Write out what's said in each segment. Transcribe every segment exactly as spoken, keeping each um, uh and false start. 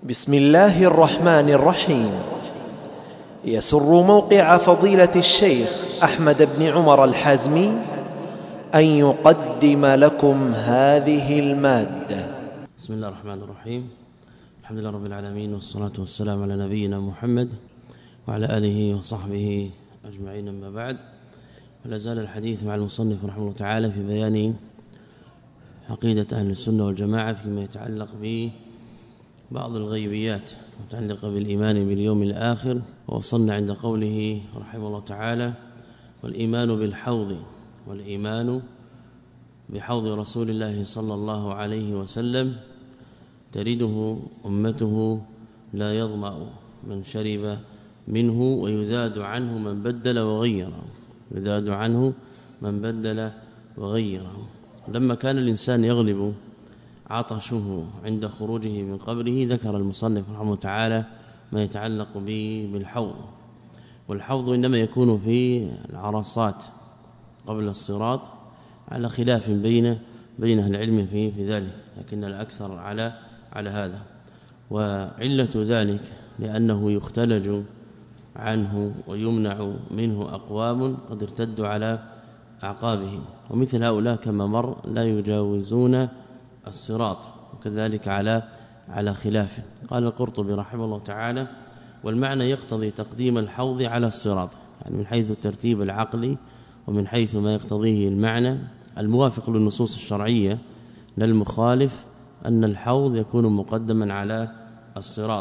بسم الله الرحمن الرحيم. يسر موقع فضيلة الشيخ أحمد بن عمر الحازمي أن يقدم لكم هذه المادة. بسم الله الرحمن الرحيم. الحمد لله رب العالمين، والصلاة والسلام على نبينا محمد وعلى آله وصحبه أجمعين، أما بعد. ولا زال الحديث مع المصنف رحمه الله تعالى في بيان عقيدة أهل السنة والجماعة فيما يتعلق ببعض الغيبيات متعلقة بالإيمان باليوم الآخر. ووصلنا عند قوله رحمه الله تعالى: والإيمان بالحوض، والإيمان بحوض رسول الله صلى الله عليه وسلم ترده أمته لا يظمأ من شرب منه، ويذاد عنه من بدل وغيره يذاد عنه من بدل وغيره. لما كان الإنسان يغلب عطشه عند خروجه من قبره، ذكر المصنف رحمه تعالى ما يتعلق به بالحوض. والحوض إنما يكون في العرصات قبل الصراط، على خلاف بين بين أهل العلم في في ذلك، لكن الأكثر على على هذا. وعلة ذلك لأنه يختلج عنه ويمنع منه أقوام قد ارتدوا على أعقابهم، ومثل هؤلاء كما مر لا يجاوزون الصراط، وكذلك على على خلاف. قال القرطبي رحمه الله تعالى: والمعنى يقتضي تقديم الحوض على الصراط، يعني من حيث الترتيب العقلي ومن حيث ما يقتضيه المعنى الموافق للنصوص الشرعية لا المخالف، أن الحوض يكون مقدما على الصراط.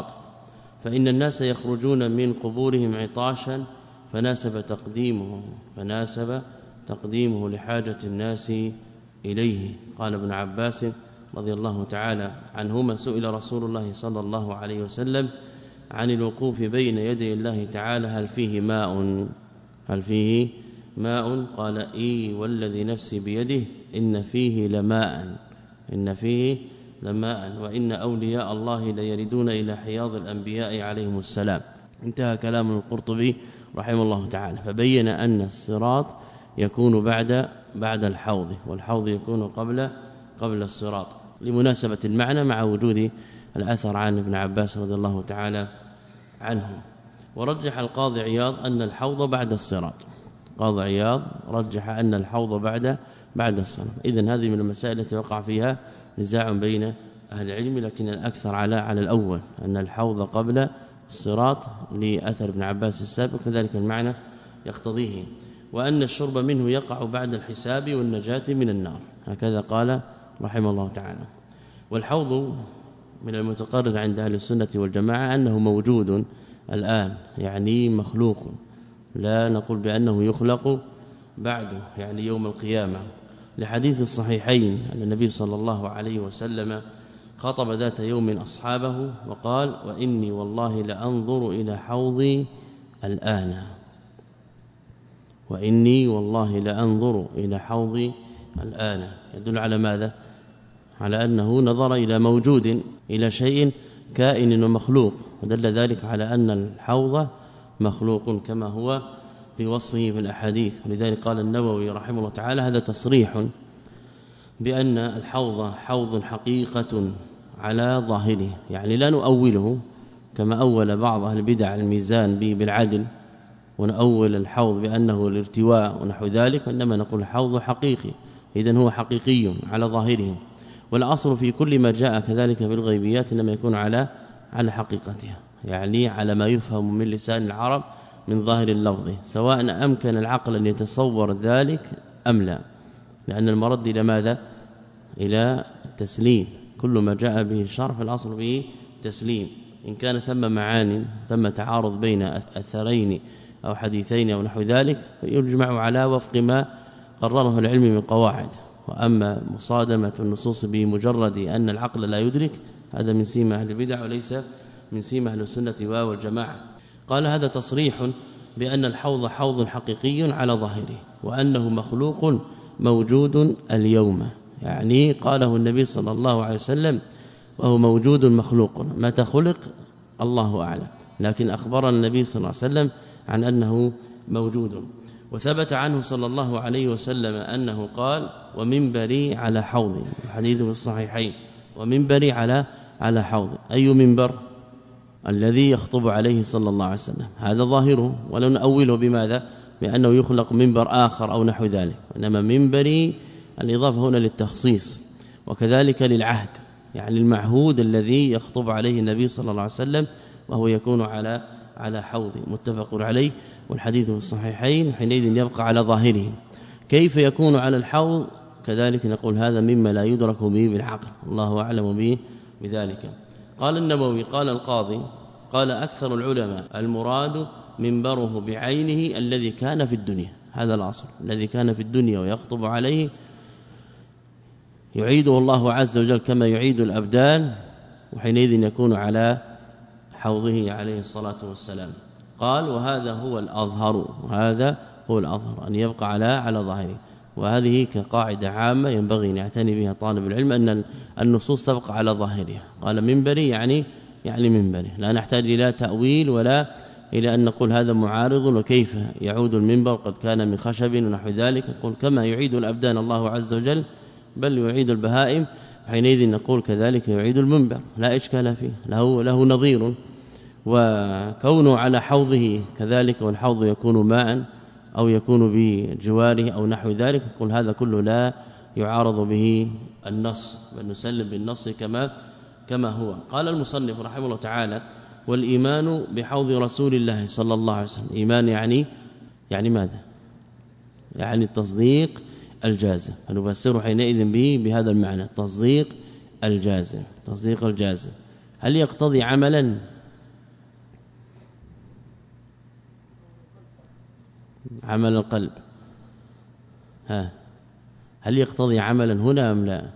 فإن الناس يخرجون من قبورهم عطاشا فناسب تقديمه فناسب تقديمه لحاجة الناس إليه. قال ابن عباس رضي الله تعالى عنهما: سئل رسول الله صلى الله عليه وسلم عن الوقوف بين يدي الله تعالى هل فيه ماء هل فيه ماء قال: إي والذي نفسي بيده إن فيه لماء إن فيه لماء وإن أولياء الله ليردون إلى حياض الأنبياء عليهم السلام. انتهى كلام القرطبي رحمه الله تعالى، فبين أن الصراط يكون بعد بعد الحوض، والحوض يكون قبل قبل الصراط، لمناسبة المعنى مع وجود الأثر عن ابن عباس رضي الله تعالى عنه. ورجح القاضي عياض أن الحوض بعد الصراط قاضي عياض رجح أن الحوض بعد بعد الصراط. إذن هذه من المسائل التي وقع فيها نزاع بين أهل العلم، لكن الأكثر على على الأول أن الحوض قبل الصراط لأثر ابن عباس السابق، كذلك المعنى يقتضيه. وأن الشرب منه يقع بعد الحساب والنجاة من النار، هكذا قال رحمه الله تعالى. والحوض من المتقرر عند أهل السنة والجماعة أنه موجود الآن، يعني مخلوق، لا نقول بأنه يخلق بعده، يعني يوم القيامة، لحديث الصحيحين أن النبي صلى الله عليه وسلم خطب ذات يوم أصحابه وقال: وإني والله لأنظر إلى حوضي الآن وإني والله لأنظر إلى حوضي الآن. يدل على ماذا؟ على أنه نظر إلى موجود، إلى شيء كائن ومخلوق، ودل ذلك على أن الحوض مخلوق كما هو في وصفه في الأحاديث. ولذلك قال النووي رحمه الله تعالى: هذا تصريح بأن الحوض حوض حقيقة على ظاهره، يعني لا نؤوله كما أول بعض أهل البدع الميزان بالعدل، ونؤول الحوض بأنه الارتواء ونحو ذلك، إنما نقول الحوض حقيقي، إذن هو حقيقي على ظاهره. والأصل في كل ما جاء كذلك بالغيبيات إنما يكون على على حقيقتها، يعني على ما يفهم من لسان العرب من ظاهر اللفظ، سواء أمكن العقل أن يتصور ذلك أم لا، لأن المرد إلى ماذا؟ إلى التسليم. كل ما جاء به الشرع فالأصل به تسليم. إن كان ثم معان ثم تعارض بين أثرين أو حديثين أو نحو ذلك فيجمع على وفق ما قرره العلم من قواعد. وأما مصادمة النصوص بمجرد أن العقل لا يدرك، هذا من سيما أهل البدع وليس من سيما أهل السنة والجماعة. قال: هذا تصريح بأن الحوض حوض حقيقي على ظاهره، وأنه مخلوق موجود اليوم، يعني قاله النبي صلى الله عليه وسلم وهو موجود مخلوق. متى خلق الله أعلم، لكن أخبرنا النبي صلى الله عليه وسلم عن أنه موجود. وثبت عنه صلى الله عليه وسلم أنه قال: ومنبري على حوضي، حديث في الصحيحين، ومنبري على على حوض. أي منبر؟ الذي يخطب عليه صلى الله عليه وسلم، هذا ظاهره، ولا نؤوله بماذا؟ بأنه يخلق منبر آخر أو نحو ذلك، إنما منبري الإضافة هنا للتخصيص، وكذلك للعهد، يعني المعهود الذي يخطب عليه النبي صلى الله عليه وسلم، وهو يكون على على حوض متفق عليه، والحديث في الصحيحين، حينئذ يبقى على ظاهره. كيف يكون على الحوض؟ كذلك نقول هذا مما لا يدرك به بالعقل، الله أعلم به بذلك. قال النووي قال القاضي قال أكثر العلماء المراد منبره بعينه الذي كان في الدنيا، هذا الأصل، الذي كان في الدنيا ويخطب عليه يعيده الله عز وجل كما يعيد الأبدان، وحينئذ يكون على حوضه عليه الصلاة والسلام. قال وهذا هو الأظهر، وهذا هو الأظهر أن يبقى على على ظاهره، وهذه كقاعدة عامة ينبغي أن يعتني بها طالب العلم، أن النصوص تبقى على ظاهرها. قال منبري يعني يعني منبري، لا نحتاج إلى تأويل ولا إلى أن نقول هذا معارض وكيف يعود المنبر قد كان من خشب ونحو ذلك. نقول كما يعيد الأبدان الله عز وجل بل يعيد البهائم، حينئذ نقول كذلك يعيد المنبر، لا إشكال فيه، له له نظير. وكونه على حوضه كذلك، والحوض يكون ماء أو يكون بجواره أو نحو ذلك، نقول هذا كله لا يعارض به النص، بل نسلم بالنص كما كما هو. قال المصنف رحمه الله تعالى والإيمان بحوض رسول الله صلى الله عليه وسلم، إيمان يعني يعني ماذا؟ يعني التصديق الجازم، فنفسر حينئذ به بهذا المعنى، التصديق الجازم. تصديق الجازم هل يقتضي عملا؟ عمل القلب، ها هل يقتضي عملا هنا ام لا؟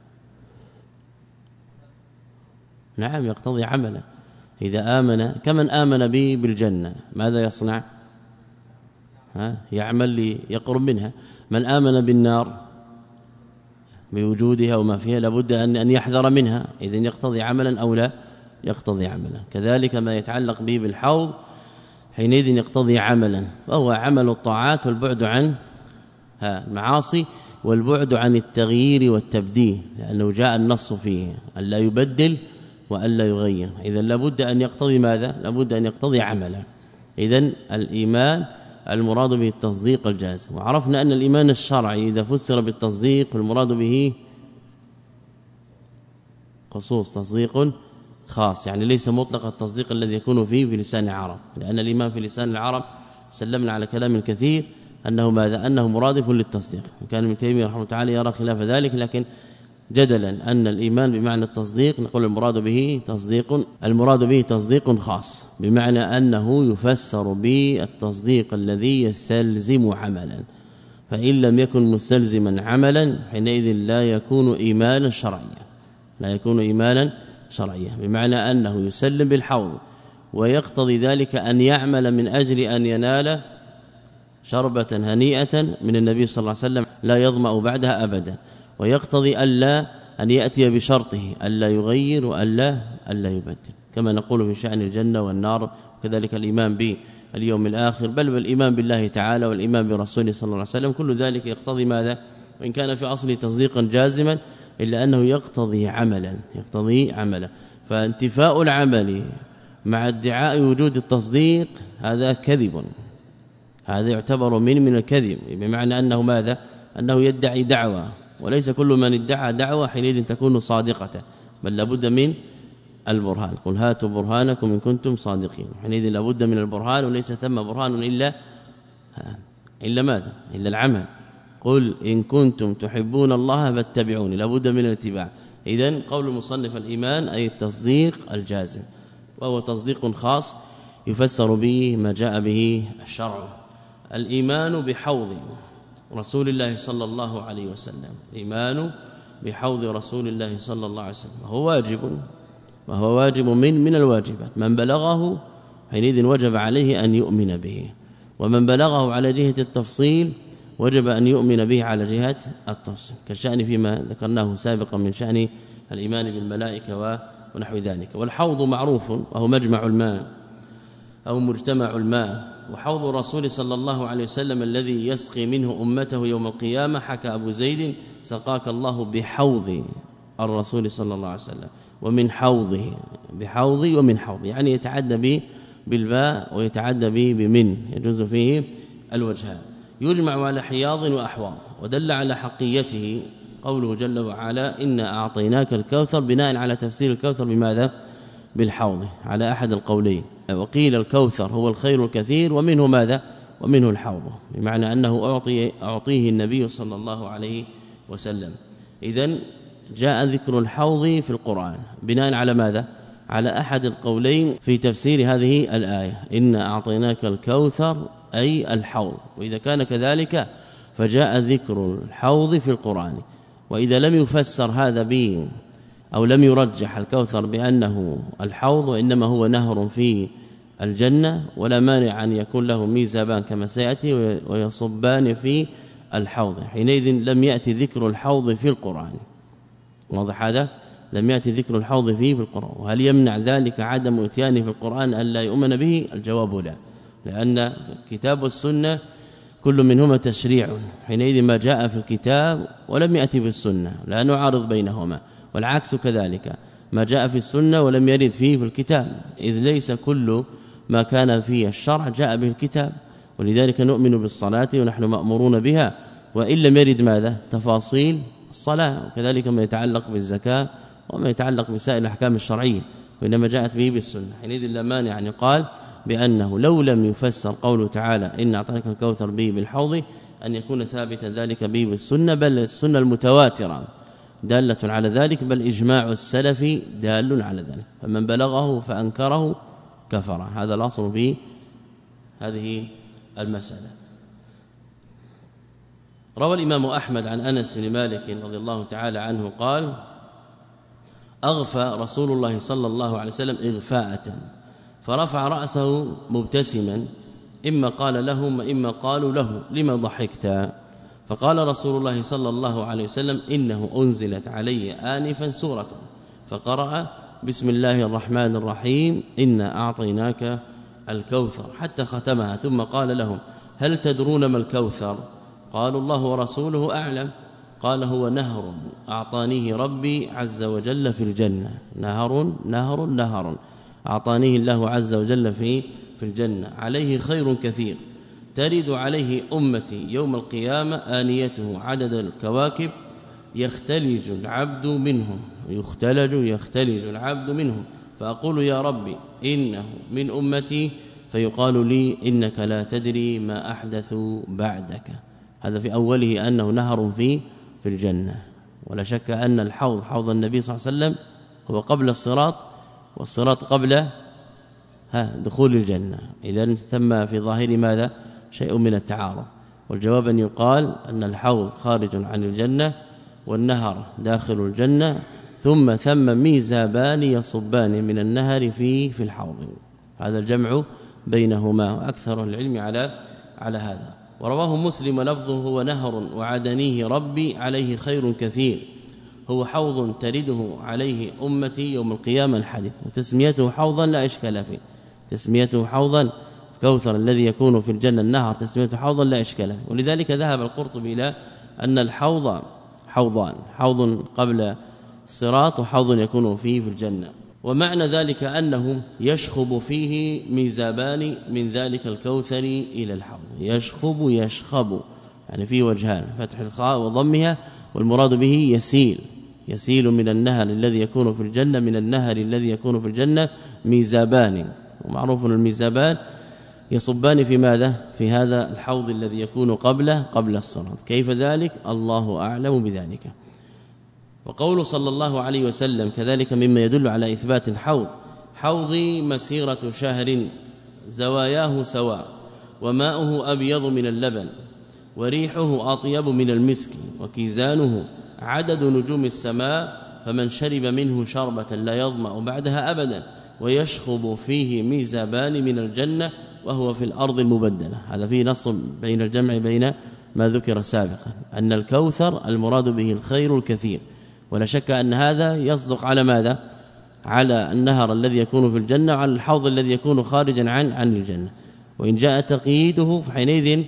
نعم يقتضي عملا. إذا آمن كمن آمن به بالجنة ماذا يصنع؟ ها يعمل ليقرب منها. من آمن بالنار بوجودها وما فيها لابد أن أن يحذر منها، إذن يقتضي عملا أو لا؟ يقتضي عملا. كذلك ما يتعلق به بالحوض حينئذ يقتضي عملا، وهو عمل الطاعات والبعد عن المعاصي والبعد عن التغيير والتبديل، لأنه جاء النص فيه ألا يبدل وألا يغير. إذن لابد أن يقتضي ماذا؟ لابد أن يقتضي عملا. إذن الإيمان المراد به التصديق الجازم. وعرفنا أن الإيمان الشرعي إذا فسر بالتصديق المراد به خصوص تصديق خاص، يعني ليس مطلق التصديق الذي يكون فيه في لسان العرب، لأن الإيمان في لسان العرب سلمنا على كلام كثير أنه ماذا؟ أنه مرادف للتصديق. وكان ابن تيمية رحمه الله تعالى يرى خلاف ذلك، لكن جدلا أن الإيمان بمعنى التصديق نقول المراد به تصديق المراد به تصديق خاص، بمعنى أنه يفسر بالتصديق الذي يستلزم عملا، فإن لم يكن مستلزما عملا حينئذ لا يكون إيمانا شرعيا، لا يكون إيمانا شرعيا، بمعنى أنه يسلم بالحوض ويقتضي ذلك أن يعمل من أجل أن ينال شربة هنيئة من النبي صلى الله عليه وسلم لا يظمأ بعدها أبدا، ويقتضي ألا أن يأتي بشرطه ألا يغير وألا ألا يبدل، كما نقول في شأن الجنة والنار، وكذلك الإيمان باليوم الآخر، بل بالإيمان بالله تعالى والإيمان برسوله صلى الله عليه وسلم. كل ذلك يقتضي ماذا؟ وإن كان في أصله تصديقا جازما إلا أنه يقتضي عملا، يقتضي عملا. فانتفاء العمل مع ادعاء وجود التصديق هذا كذب، هذا يعتبر من من الكذب، بمعنى أنه ماذا؟ أنه يدعي دعوة، وليس كل من ادعى دعوة حينئذ تكون صادقة، بل لابد من البرهان. قل هاتوا برهانكم إن كنتم صادقين، حينئذ لابد من البرهان، وليس ثم برهان إلا إلا ماذا؟ إلا العمل. قل إن كنتم تحبون الله فاتبعوني، لابد من الاتباع. إذن قول المصنف الإيمان أي التصديق الجازم، وهو تصديق خاص يفسر به ما جاء به الشرع. الإيمان بحوض رسول الله صلى الله عليه وسلم، الإيمان بحوض رسول الله صلى الله عليه وسلم هو واجب، وهو واجب من من الواجبات، من بلغه حينئذ وجب عليه أن يؤمن به، ومن بلغه على جهة التفصيل وجب أن يؤمن به على جهة التفصيل، كالشأن فيما ذكرناه سابقا من شأن الإيمان بالملائكة ونحو ذلك. والحوض معروف وهو مجمع الماء أو مجتمع الماء، وحوض الرسول صلى الله عليه وسلم الذي يسقي منه أمته يوم القيامة، حكى أبو زيد سقاك الله بحوض الرسول صلى الله عليه وسلم ومن حوضه بحوضي ومن حوض، يعني يتعدى به بالباء ويتعدى به بمن، يجوز فيه الوجهان. يجمع على حياض وأحواض. ودل على حقيته قوله جل وعلا إنا أعطيناك الكوثر، بناء على تفسير الكوثر بماذا؟ بالحوض على أحد القولين. وقيل الكوثر هو الخير الكثير ومنه ماذا؟ ومنه الحوض، بمعنى أنه أعطي أعطيه النبي صلى الله عليه وسلم. إذن جاء ذكر الحوض في القرآن بناء على ماذا؟ على أحد القولين في تفسير هذه الآية، إنا أعطيناك الكوثر أي الحوض. وإذا كان كذلك فجاء ذكر الحوض في القرآن. وإذا لم يفسر هذا به أو لم يرجح الكوثر بأنه الحوض وإنما هو نهر في الجنة، ولا مانع أن يكون له ميزابان كما سيأتي ويصبان في الحوض، حينئذ لم يأتي ذكر الحوض في القرآن. واضح هذا؟ لم يأتي ذكر الحوض فيه في القرآن. وهل يمنع ذلك عدم اتيانه في القرآن أن لا يؤمن به؟ الجواب لا، لأن الكتاب والسنة كل منهما تشريع، حينئذ ما جاء في الكتاب ولم يأتي في السنة لا نعارض بينهما، والعكس كذلك ما جاء في السنة ولم يرد فيه في الكتاب، إذ ليس كل ما كان فيه الشرع جاء به الكتاب. ولذلك نؤمن بالصلاة ونحن مأمورون بها وإن لم يرد ماذا؟ تفاصيل الصلاة، وكذلك ما يتعلق بالزكاة وما يتعلق بسائر الأحكام الشرعية، وإنما جاءت به بالسنة. حينئذ لا مانع أن يقال بأنه لو لم يفسر قوله تعالى إن أعطاك الكوثر به بالحوض أن يكون ثابتا ذلك به بالسنة، بل السنة المتواترة دالة على ذلك، بل إجماع السلف دال على ذلك، فمن بلغه فأنكره كفر. هذا الأصل في هذه المسألة. روى الإمام أحمد عن أنس بن مالك رضي الله تعالى عنه قال أغفى رسول الله صلى الله عليه وسلم إغفاءة، فرفع رأسه مبتسما، إما قال لهم وإما قالوا له لما ضحكت؟ فقال رسول الله صلى الله عليه وسلم إنه أنزلت علي آنفا سورة، فقرأ بسم الله الرحمن الرحيم إنا أعطيناك الكوثر حتى ختمها، ثم قال لهم هل تدرون ما الكوثر؟ قالوا الله ورسوله أعلم. قال هو نهر أعطانيه ربي عز وجل في الجنة، نهر نهر نهر أعطانيه الله عز وجل في في الجنة، عليه خير كثير، ترد عليه أمتي يوم القيامة آنيته عدد الكواكب، يختلج العبد منهم، يختلج يختلج العبد منهم، فأقول يا ربي إنه من أمتي، فيقال لي إنك لا تدري ما أحدثوا بعدك. هذا في أوله أنه نهر في في الجنة. ولا شك أن الحوض حوض النبي صلى الله عليه وسلم هو قبل الصراط، والصراط قبل ها دخول الجنة، إذن ثم في ظاهر ماذا؟ شيء من التعارض. والجواب أن يقال أن الحوض خارج عن الجنة والنهر داخل الجنة، ثم ثم ميزابان يصبان من النهر في في الحوض. هذا الجمع بينهما، وأكثر العلم على على هذا. ورواه مسلم ولفظه هو نهر وعدنيه ربي عليه خير كثير، هو حوض ترده عليه أمتي يوم القيامة الحديث. وتسميته حوضا لا إشكال فيه، تسميته حوضا كوثر الذي يكون في الجنة النهر تسميته حوضا لا إشكال فيه. ولذلك ذهب القرطبي إلى أن الحوض حوضان، حوض قبل الصراط وحوض يكون فيه في الجنة. ومعنى ذلك أنه يشخب فيه ميزابان من ذلك الكوثر إلى الحوض. يشخب يشخب يعني فيه وجهان، فتح الخاء وضمها، والمراد به يسيل، يسيل من النهر الذي يكون في الجنة، من النهر الذي يكون في الجنة ميزابان. ومعروف أن الميزابان يصبان في ماذا؟ في هذا الحوض الذي يكون قبله قبل الصراط. كيف ذلك؟ الله أعلم بذلك. وقول صلى الله عليه وسلم كذلك مما يدل على إثبات الحوض، حوضي مسيرة شهر زواياه سواء، وماؤه أبيض من اللبن، وريحه أطيب من المسك، وكيزانه عدد نجوم السماء، فمن شرب منه شربة لا يظمأ بعدها أبدا، ويشخب فيه ميزابان من الجنة وهو في الأرض المبدلة. هذا فيه نص بين الجمع بين ما ذكر سابقا، أن الكوثر المراد به الخير الكثير، ولا شك أن هذا يصدق على ماذا؟ على النهر الذي يكون في الجنة وعلى الحوض الذي يكون خارجا عن عن الجنة. وإن جاء تقييده فحينئذ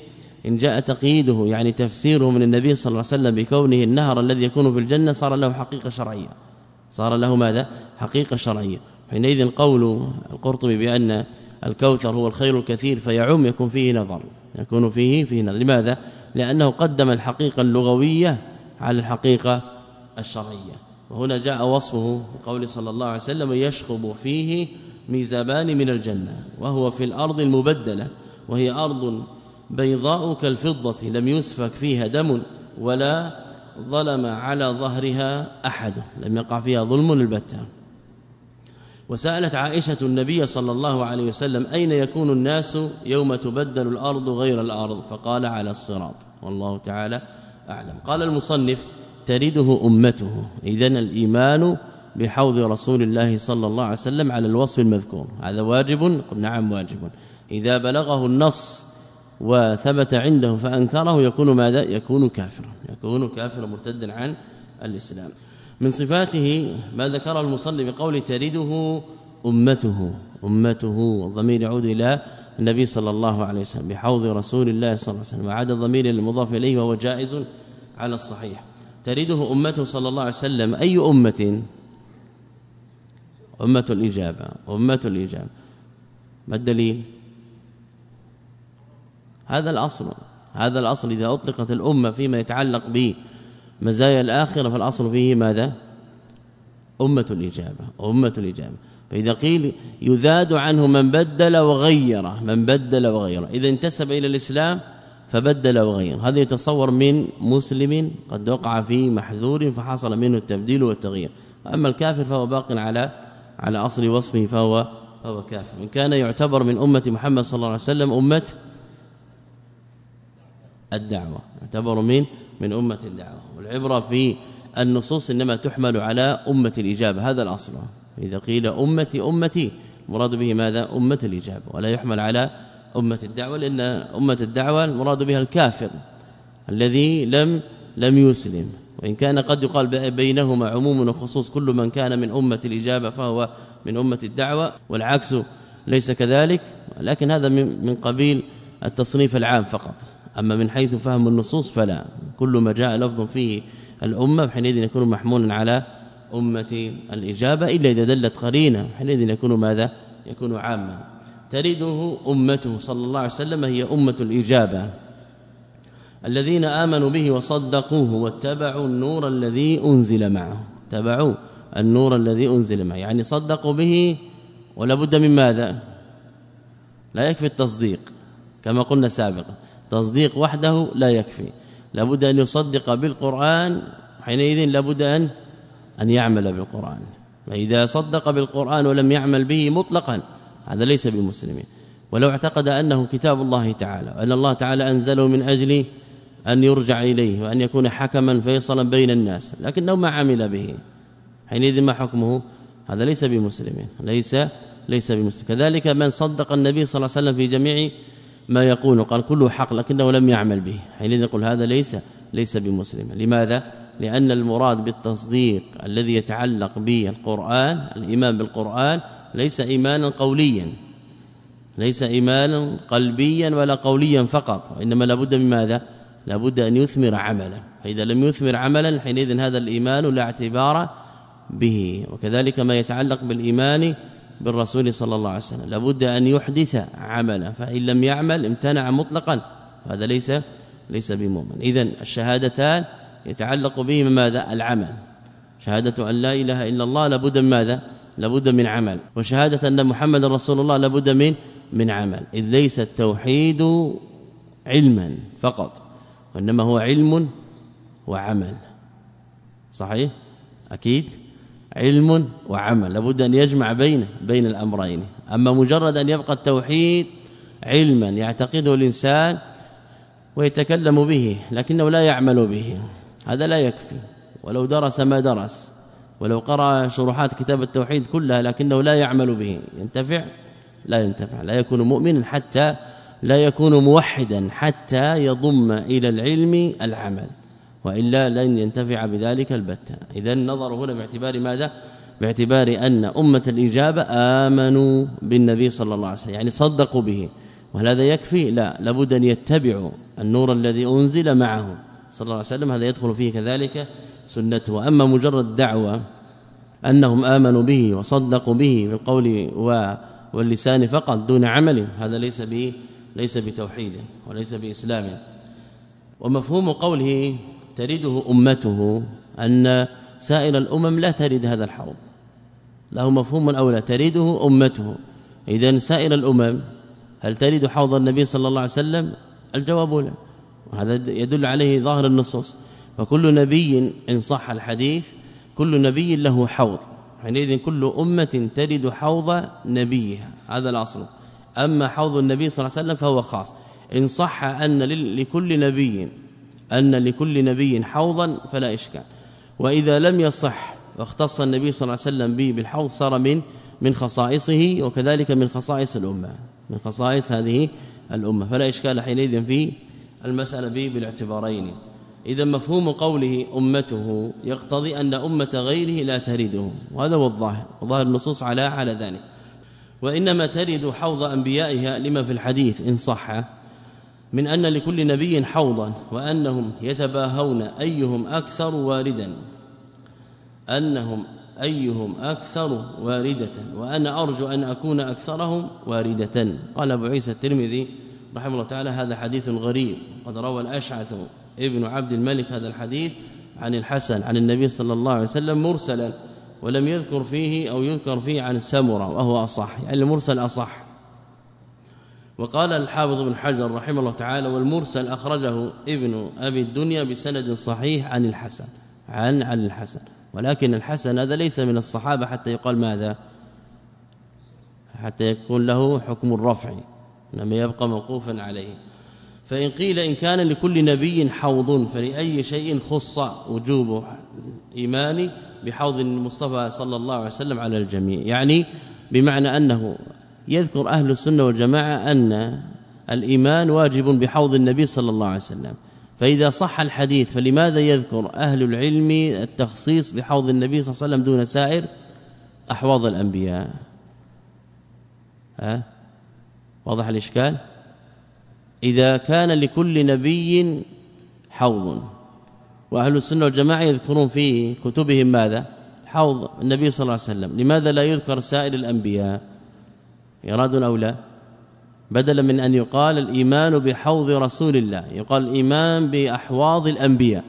إن جاء تقييده يعني تفسيره من النبي صلى الله عليه وسلم بكونه النهر الذي يكون في الجنة صار له حقيقة شرعية صار له ماذا حقيقة شرعية. حينئذ قول القرطبي بأن الكوثر هو الخير الكثير فيعم يكون فيه نظر يكون فيه فيه نظر. لماذا؟ لأنه قدم الحقيقة اللغوية على الحقيقة الشرعية. وهنا جاء وصفه بقول صلى الله عليه وسلم يشخب فيه ميزابان من الجنة وهو في الأرض المبدلة وهي أرض بيضاء كالفضة لم يسفك فيها دم ولا ظلم على ظهرها أحد لم يقع فيها ظلم البتة. وسألت عائشة النبي صلى الله عليه وسلم أين يكون الناس يوم تبدل الأرض غير الأرض فقال على الصراط والله تعالى أعلم. قال المصنف ترده أمته. إذن الإيمان بحوض رسول الله صلى الله عليه وسلم على الوصف المذكور هذا واجب؟ قل نعم واجب. إذا بلغه النص وثبت عنده فأنكره يكون ماذا؟ يكون كافرا يكون كافرا مرتدا عن الإسلام. من صفاته ما ذكر المصنف بقول ترده أمته أمته والضمير يعود إلى النبي صلى الله عليه وسلم بحوض رسول الله صلى الله عليه وسلم وعاد الضمير المضاف إليه وهو جائز على الصحيح. ترده أمته صلى الله عليه وسلم أي أمة؟ أمة الإجابة أمة الإجابة. ما الدليل؟ هذا الأصل هذا الأصل إذا أطلقت الأمة فيما يتعلق بمزايا الآخرة فالأصل فيه ماذا؟ أمة الإجابة أمة الإجابة. فإذا قيل يذاد عنه من بدل وغير من بدل وغير إذا انتسب إلى الإسلام فبدل وغير هذا يتصور من مسلم قد وقع في محذور فحصل منه التبديل والتغيير. أما الكافر فهو باق على على أصل وصفه فهو فهو كافر. إن كان يعتبر من أمة محمد صلى الله عليه وسلم أمة الدعوة يعتبر من من أمة الدعوة. والعبرة في النصوص إنما تحمل على أمة الإجابة هذا الأصل. إذا قيل أمتي أمتي مراد به ماذا؟ أمة الإجابة ولا يحمل على أمة الدعوة لأن أمة الدعوة المراد بها الكافر الذي لم لم يسلم. وإن كان قد يقال بينهما عموم وخصوص كل من كان من أمة الإجابة فهو من أمة الدعوة والعكس ليس كذلك لكن هذا من قبيل التصنيف العام فقط. أما من حيث فهم النصوص فلا كل ما جاء لفظ فيه الأمة حينئذ يكون محمولا على أمة الإجابة إلا إذا دلت قرينة حينئذ يكون ماذا؟ يكون عاما. ترده أمته صلى الله عليه وسلم هي أمة الإجابة الذين آمنوا به وصدقوه واتبعوا النور الذي أنزل معه تبعوا النور الذي أنزل معه يعني صدقوا به ولا بد من ماذا؟ لا يكفي التصديق كما قلنا سابقا تصديق وحده لا يكفي لابد أن يصدق بالقرآن حينئذ لابد أن أن يعمل بالقرآن. فإذا صدق بالقرآن ولم يعمل به مطلقا هذا ليس بالمسلمين. ولو اعتقد أنه كتاب الله تعالى وأن الله تعالى أنزله من أجل أن يرجع إليه وأن يكون حكما فيصلا بين الناس لكنه ما عمل به حينئذ ما حكمه؟ هذا ليس بمسلمين ليس ليس بمسلم. كذلك من صدق النبي صلى الله عليه وسلم في جميع ما يقول قال كله حق لكنه لم يعمل به حينئذ يقول هذا ليس ليس بمسلم. لماذا؟ لأن المراد بالتصديق الذي يتعلق بالقرآن الإيمان بالقرآن ليس إيمانا قوليا ليس إيمانا قلبيا ولا قوليا فقط وإنما لابد من ماذا؟ لابد أن يثمر عملا. فإذا لم يثمر عملا حينئذ هذا الإيمان لا اعتبار به. وكذلك ما يتعلق بالإيمان بالرسول صلى الله عليه وسلم لابد أن يحدث عملا فإن لم يعمل امتنع مطلقا هذا ليس ليس بمؤمن. إذن الشهادتان يتعلق بهما ماذا؟ العمل. شهادة أن لا إله إلا الله لابد من ماذا؟ لابد من عمل. وشهادة أن محمد رسول الله لابد من من عمل. إذ ليس التوحيد علما فقط وإنما هو علم وعمل. صحيح؟ أكيد علم وعمل لابد أن يجمع بين بين الأمرين. أما مجرد أن يبقى التوحيد علما يعتقده الإنسان ويتكلم به لكنه لا يعمل به هذا لا يكفي ولو درس ما درس ولو قرأ شروحات كتاب التوحيد كلها لكنه لا يعمل به ينتفع؟ لا ينتفع. لا يكون مؤمنا حتى لا يكون موحدا حتى يضم إلى العلم العمل وإلا لن ينتفع بذلك البتة. إذا النظر هنا باعتبار ماذا؟ باعتبار أن أمة الإجابة آمنوا بالنبي صلى الله عليه وسلم يعني صدقوا به وهل هذا يكفي؟ لا، لابد أن يتبعوا النور الذي أنزل معه صلى الله عليه وسلم، هذا يدخل فيه كذلك سنته. وأما مجرد دعوة أنهم آمنوا به وصدقوا به بالقول واللسان فقط دون عمل، هذا ليس به ليس بتوحيد وليس بإسلام. ومفهوم قوله ترده أمته أن سائر الأمم لا ترد هذا الحوض، له مفهوم أولى، ترده أمته. إذن سائر الأمم هل ترد حوض النبي صلى الله عليه وسلم؟ الجواب لا، وهذا يدل عليه ظاهر النصوص. فكل نبي إن صح الحديث كل نبي له حوض، حينئذ كل أمة ترد حوض نبيها، هذا الأصل. أما حوض النبي صلى الله عليه وسلم فهو خاص. إن صح أن لكل نبي أن لكل نبي حوضا فلا إشكال، وإذا لم يصح واختص النبي صلى الله عليه وسلم به بالحوض صار من من خصائصه، وكذلك من خصائص الأمة، من خصائص هذه الأمة، فلا إشكال حينئذ في المسألة به بالاعتبارين. إذا مفهوم قوله أمته يقتضي أن أمة غيره لا ترده، وهذا هو الظاهر، وظاهر النصوص على على ذلك. وإنما ترد حوض أنبيائها لما في الحديث إن صح من أن لكل نبي حوضا، وأنهم يتباهون أيهم أكثر واردا، أنهم أيهم أكثر واردة، وأنا أرجو أن أكون أكثرهم واردة. قال أبو عيسى الترمذي رحمه الله تعالى هذا حديث غريب، قد روى الأشعث ابن عبد الملك هذا الحديث عن الحسن عن النبي صلى الله عليه وسلم مرسلا، ولم يذكر فيه أو يذكر فيه عن سمرة، وهو أصح، يعني المرسل أصح. وقال الحافظ بن حجر رحمه الله تعالى والمرسل أخرجه ابن أبي الدنيا بسند صحيح عن الحسن عن عن الحسن، ولكن الحسن هذا ليس من الصحابة حتى يقال ماذا، حتى يكون له حكم الرفع، إنما يبقى موقوفا عليه. فإن قيل إن كان لكل نبي حوض فلأي شيء خص وجوب إيمان بحوض المصطفى صلى الله عليه وسلم على الجميع، يعني بمعنى أنه يذكر أهل السنة والجماعة أن الإيمان واجب بحوض النبي صلى الله عليه وسلم. فإذا صح الحديث فلماذا يذكر أهل العلم التخصيص بحوض النبي صلى الله عليه وسلم دون سائر أحواض الأنبياء؟ ها واضح الإشكال؟ إذا كان لكل نبي حوض وأهل السنة والجماعة يذكرون في كتبهم ماذا؟ حوض النبي صلى الله عليه وسلم، لماذا لا يذكر سائر الأنبياء؟ إراد أو لا؟ بدلا من أن يقال الإيمان بحوض رسول الله يقال الإيمان بأحواض الأنبياء،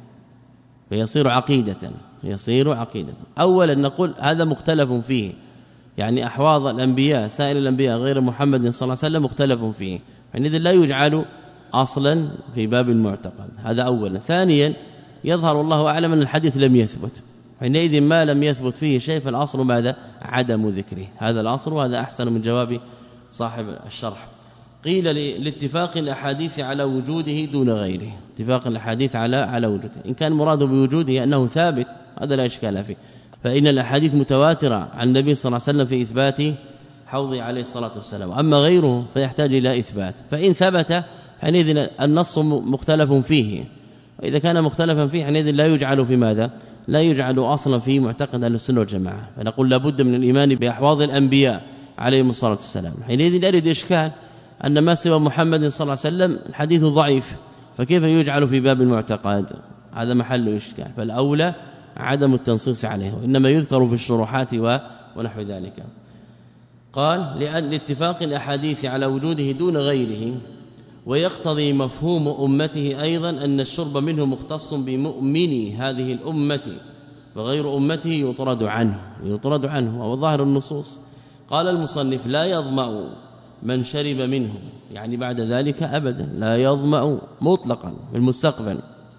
فيصير عقيدة يصير عقيدة. أولا نقول هذا مختلف فيه، يعني أحواض الأنبياء سائر الأنبياء غير محمد صلى الله عليه وسلم مختلف فيه، يعني إذن لا يجعل أصلا في باب المعتقد، هذا أولا. ثانيا يظهر الله أعلم أن الحديث لم يثبت، حينئذ ما لم يثبت فيه شيء فالأصل ماذا؟ عدم ذكره، هذا الأصل، وهذا أحسن من جواب صاحب الشرح. قيل لاتفاق الأحاديث على وجوده دون غيره، اتفاق الأحاديث على على وجوده، إن كان مراد بوجوده أنه ثابت هذا لا إشكال فيه، فإن الأحاديث متواترة عن النبي صلى الله عليه وسلم في إثبات حوضه عليه الصلاة والسلام، أما غيره فيحتاج إلى إثبات. فإن ثبت حينئذ النص مختلف فيه، وإذا كان مختلفا فيه حينئذ لا يجعل في ماذا؟ لا يجعل أصلا في معتقد أهل السنة والجماعة، فنقول لابد من الإيمان بأحواض الأنبياء عليهم الصلاة والسلام. حينئذ يرد إشكال أن ما سوى محمد صلى الله عليه وسلم الحديث ضعيف، فكيف يجعل في باب المعتقد؟ هذا محل إشكال، فالأولى عدم التنصيص عليه، وإنما يذكر في الشروحات ونحو ذلك. قال لأن لاتفاق الأحاديث على وجوده دون غيره، ويقتضي مفهوم أمته أيضا أن الشرب منه مختص بمؤمني هذه الأمة، وغير أمته يطرد عنه يطرد عنه وهو ظاهر النصوص. قال المصنف لا يظمأ من شرب منه، يعني بعد ذلك أبدا لا يظمأ مطلقا في المستقبل،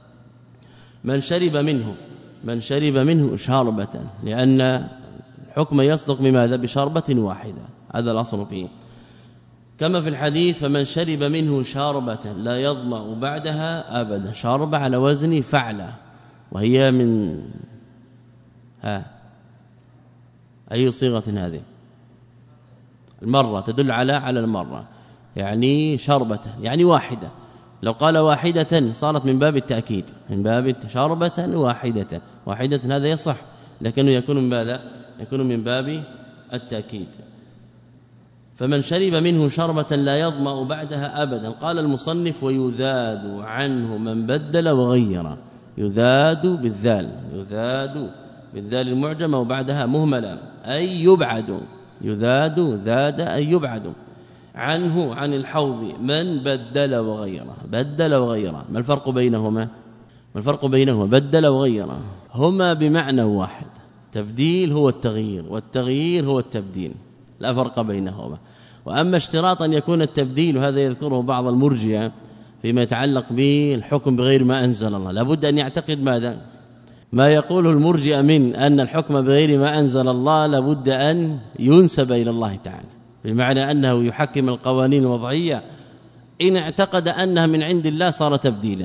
من شرب منه من شرب منه شاربة، لأن الحكم يصدق بماذا؟ بشربة واحدة، هذا الأصل فيه. كما في الحديث فمن شرب منه شاربة لا يظمأ بعدها أبدا، شاربة على وزن فعلة، وهي من ها أي صيغة هذه؟ المرة، تدل على على المرة، يعني شربة يعني واحدة، لو قال واحدة صارت من باب التأكيد، من باب شربة واحدة، واحدة هذا يصح، لكنه يكون من ماذا؟ يكون من باب التأكيد. فمن شرب منه شربة لا يظمأ بعدها أبدا. قال المصنف ويذاد عنه من بدل وغير. يذاد بالذال، يذاد بالذال المعجمة وبعدها مهملة أي يبعد. يذاد ذاد أي يبعد عنه عن الحوض من بدل وغير. بدل وغير ما الفرق بينهما؟ ما الفرق بينهما؟ بدل وغير هما بمعنى واحد. تبديل هو التغيير والتغيير هو التبديل، لا فرق بينهما. وأما اشتراط أن يكون التبديل وهذا يذكره بعض المرجئة فيما يتعلق بالحكم بغير ما أنزل الله، لابد أن يعتقد ماذا؟ ما يقوله المرجئة من أن الحكم بغير ما أنزل الله لابد أن ينسب إلى الله تعالى، بمعنى أنه يحكم القوانين الوضعية إن اعتقد أنها من عند الله صار تبديلا،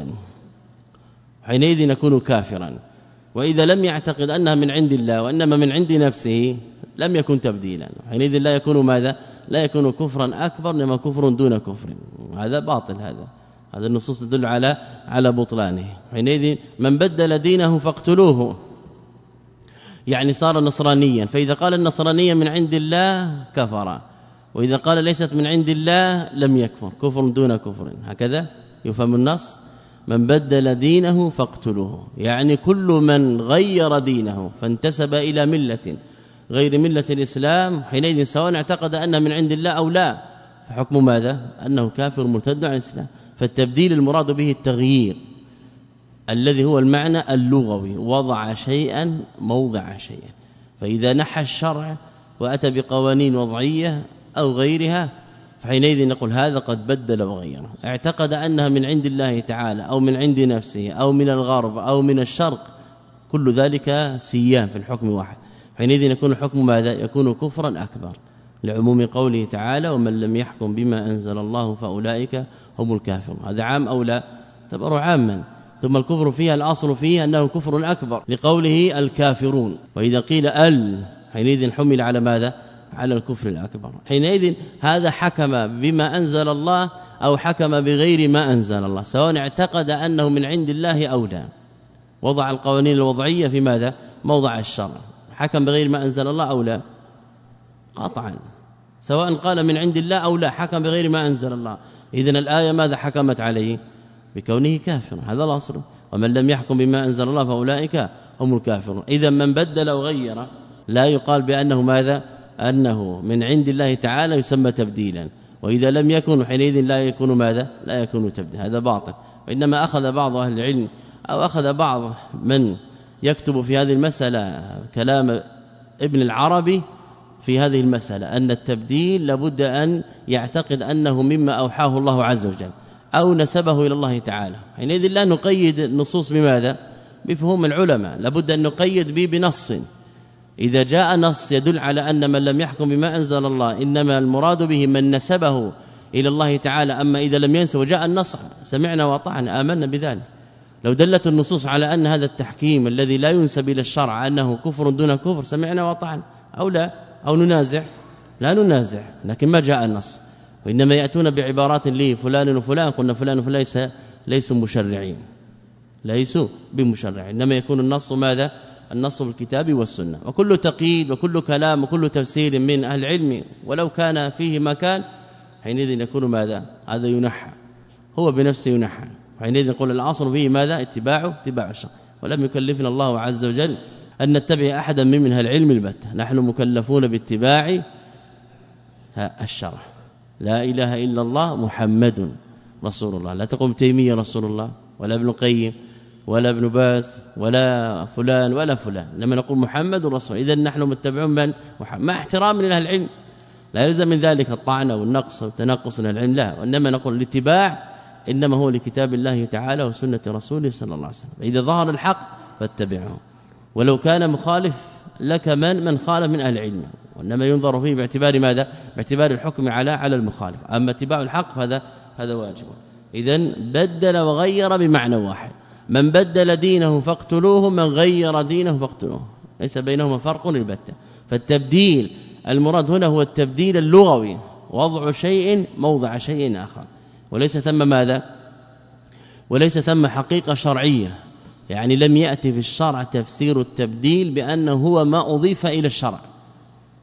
حينئذ يكون كافرا. وإذا لم يعتقد أنها من عند الله وإنما من عند نفسه لم يكن تبديلا، حينئذ لا يكون ماذا؟ لا يكون كفرا أكبر، إنما كفر دون كفر. هذا باطل. هذا هذا النصوص تدل على على بطلانه. حينئذ من بدل دينه فاقتلوه، يعني صار نصرانيا، فإذا قال النصرانية من عند الله كفر، وإذا قال ليست من عند الله لم يكفر، كفر دون كفر. هكذا يفهم النص. من بدل دينه فاقتلوه، يعني كل من غير دينه فانتسب إلى ملة غير ملة الإسلام، حينئذ سواء اعتقد أنه من عند الله أو لا فحكم ماذا؟ أنه كافر مرتد عن الإسلام. فالتبديل المراد به التغيير الذي هو المعنى اللغوي، وضع شيئا موضع شيئا. فإذا نحى الشرع وأتى بقوانين وضعية أو غيرها فحينئذ نقول هذا قد بدل وغير. اعتقد أنها من عند الله تعالى أو من عند نفسه أو من الغرب أو من الشرق، كل ذلك سيان في الحكم واحد، حينئذ يكون الحكم ماذا؟ يكون كفرا أكبر، لعموم قوله تعالى ومن لم يحكم بما أنزل الله فأولئك هم الكافرون. هذا عام أو لا؟ اعتبره عاما. ثم الكفر فيها الأصل فيه أنه كفر أكبر لقوله الكافرون، وإذا قيل ال حينئذ حمل على ماذا؟ على الكفر الأكبر. حينئذ هذا حكم بما أنزل الله أو حكم بغير ما أنزل الله، سواء اعتقد أنه من عند الله أو لا، وضع القوانين الوضعية في ماذا؟ موضع الشرع. حكم بغير ما أنزل الله أو لا؟ قطعا، سواء قال من عند الله أو لا، حكم بغير ما أنزل الله. إذن الآية ماذا حكمت عليه؟ بكونه كافر. هذا الأصل. ومن لم يحكم بما أنزل الله فأولئك هم الكافرون. إذا من بدل وغير لا يقال بأنه ماذا؟ أنه من عند الله تعالى يسمى تبديلا، وإذا لم يكن حينئذ لا يكون ماذا؟ لا يكون تبديلا. هذا باطل. وإنما أخذ بعض أهل العلم أو أخذ بعض من يكتب في هذه المسألة كلام ابن العربي في هذه المسألة، أن التبديل لابد أن يعتقد أنه مما أوحاه الله عز وجل أو نسبه إلى الله تعالى. حينئذ لا نقيد النصوص بماذا؟ بفهوم العلماء، لابد أن نقيد به بنص. إذا جاء نص يدل على أن من لم يحكم بما أنزل الله إنما المراد به من نسبه إلى الله تعالى، أما إذا لم ينسب وجاء النص سمعنا وأطعنا آمنا بذلك. لو دلت النصوص على أن هذا التحكيم الذي لا ينسب إلى الشرع أنه كفر دون كفر سمعنا وأطعنا، أو لا؟ أو ننازع؟ لا ننازع، لكن ما جاء النص. وإنما يأتون بعبارات لي فلان وفلان، قلنا فلان وفلان ليس ليسوا مشرعين، ليسوا بمشرعين، إنما يكون النص ماذا؟ النص بالكتاب والسنة. وكل تقييد وكل كلام وكل تفسير من أهل العلم ولو كان فيه مكان حينئذ يكون ماذا؟ هذا ينحى، هو بنفسه ينحى. حينئذ نقول الأصل فيه ماذا؟ اتباع اتباع الشرع. ولم يكلفنا الله عز وجل أن نتبع أحدا من منها العلم البتة، نحن مكلفون باتباع الشرع. لا إله إلا الله محمد رسول الله. لا تقوم تيمية رسول الله ولا ابن قيم ولا ابن باز ولا فلان ولا فلان، لما نقول محمد رسول. إذن نحن متبعون من محمد مع احترام لأهل العلم، لا يلزم من ذلك الطعن والنقص والتنقص من العلم، لا، وإنما نقول الاتباع إنما هو لكتاب الله تعالى وسنة رسوله صلى الله عليه وسلم. إذا ظهر الحق فاتبعه، ولو كان مخالف لك من من خالف من أهل العلم، وإنما ينظر فيه باعتبار ماذا؟ باعتبار الحكم على على المخالف. أما اتباع الحق فهذا هذا واجب. إذن بدل وغير بمعنى واحد. من بدل دينه فاقتلوه، من غير دينه فاقتلوه، ليس بينهما فرق البتة. فالتبديل المراد هنا هو التبديل اللغوي، وضع شيء موضع شيء آخر، وليس ثم ماذا؟ وليس ثم حقيقة شرعية، يعني لم يأتي في الشرع تفسير التبديل بأنه هو ما أضيف إلى الشرع،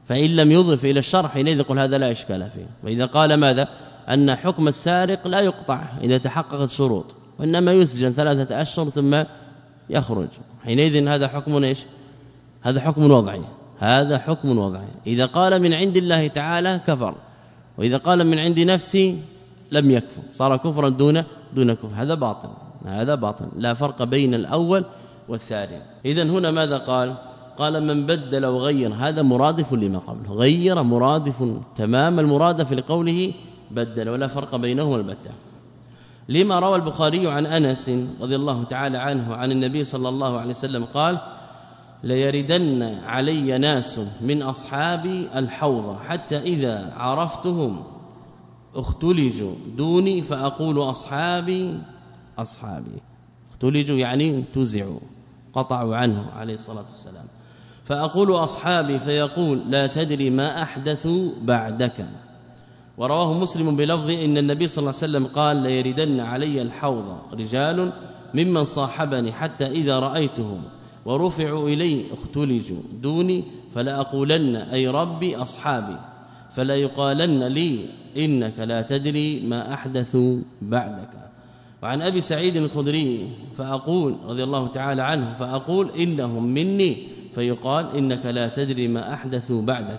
فإن لم يضف إلى الشرع حينئذ يقول هذا لا إشكال فيه. وإذا قال ماذا أن حكم السارق لا يقطع إذا تحققت الشروط وإنما يسجن ثلاثة أشهر ثم يخرج، حينئذ هذا حكم ايش؟ هذا حكم وضعي، هذا حكم وضعي. إذا قال من عند الله تعالى كفر، وإذا قال من عند نفسي لم يكفر، صار كفرا دون دون كفر. هذا باطل، هذا باطل، لا فرق بين الأول والثاني. إذن هنا ماذا قال؟ قال من بدل وغير، هذا مرادف لما قبله، غير مرادف تمام المرادف لقوله بدل، ولا فرق بينهما البتة. لما روى البخاري عن أنس رضي الله تعالى عنه عن النبي صلى الله عليه وسلم قال ليردن علي ناس من أصحابي الحوض حتى إذا عرفتهم اختلجوا دوني فأقول أصحابي أصحابي، اختلجوا يعني انتزعوا قطعوا عنه عليه الصلاة والسلام، فأقول أصحابي فيقول لا تدري ما أحدثوا بعدك. ورواه مسلم بلفظ إن النبي صلى الله عليه وسلم قال ليردن علي الحوض رجال ممن صاحبني حتى إذا رأيتهم ورفعوا إلي اختلجوا دوني فلا أقولن أي ربي أصحابي، فلا يقالن لي إنك لا تدري ما أحدثوا بعدك. وعن أبي سعيد الخدري فأقول رضي الله تعالى عنه فأقول إنهم مني فيقال إنك لا تدري ما أحدثوا بعدك،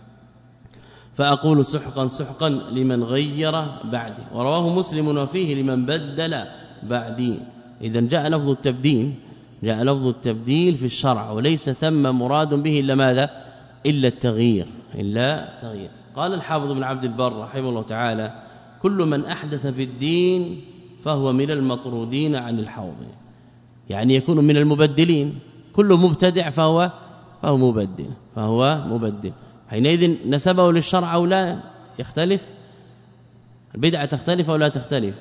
فأقول سحقا سحقا لمن غير بعدي. ورواه مسلم وفيه لمن بدل بعدي. إذن جاء لفظ التبديل، جاء لفظ التبديل في الشرع، وليس ثم مراد به إلا ماذا؟ إلا التغيير، إلا التغيير. قال الحافظ بن عبد البر رحمه الله تعالى كل من أحدث في الدين فهو من المطرودين عن الحوض، يعني يكون من المبدلين، كل مبتدع فهو فهو مبدل، فهو مبدل. حينئذ نسبه للشرع أو لا يختلف؟ البدعة تختلف أو لا تختلف؟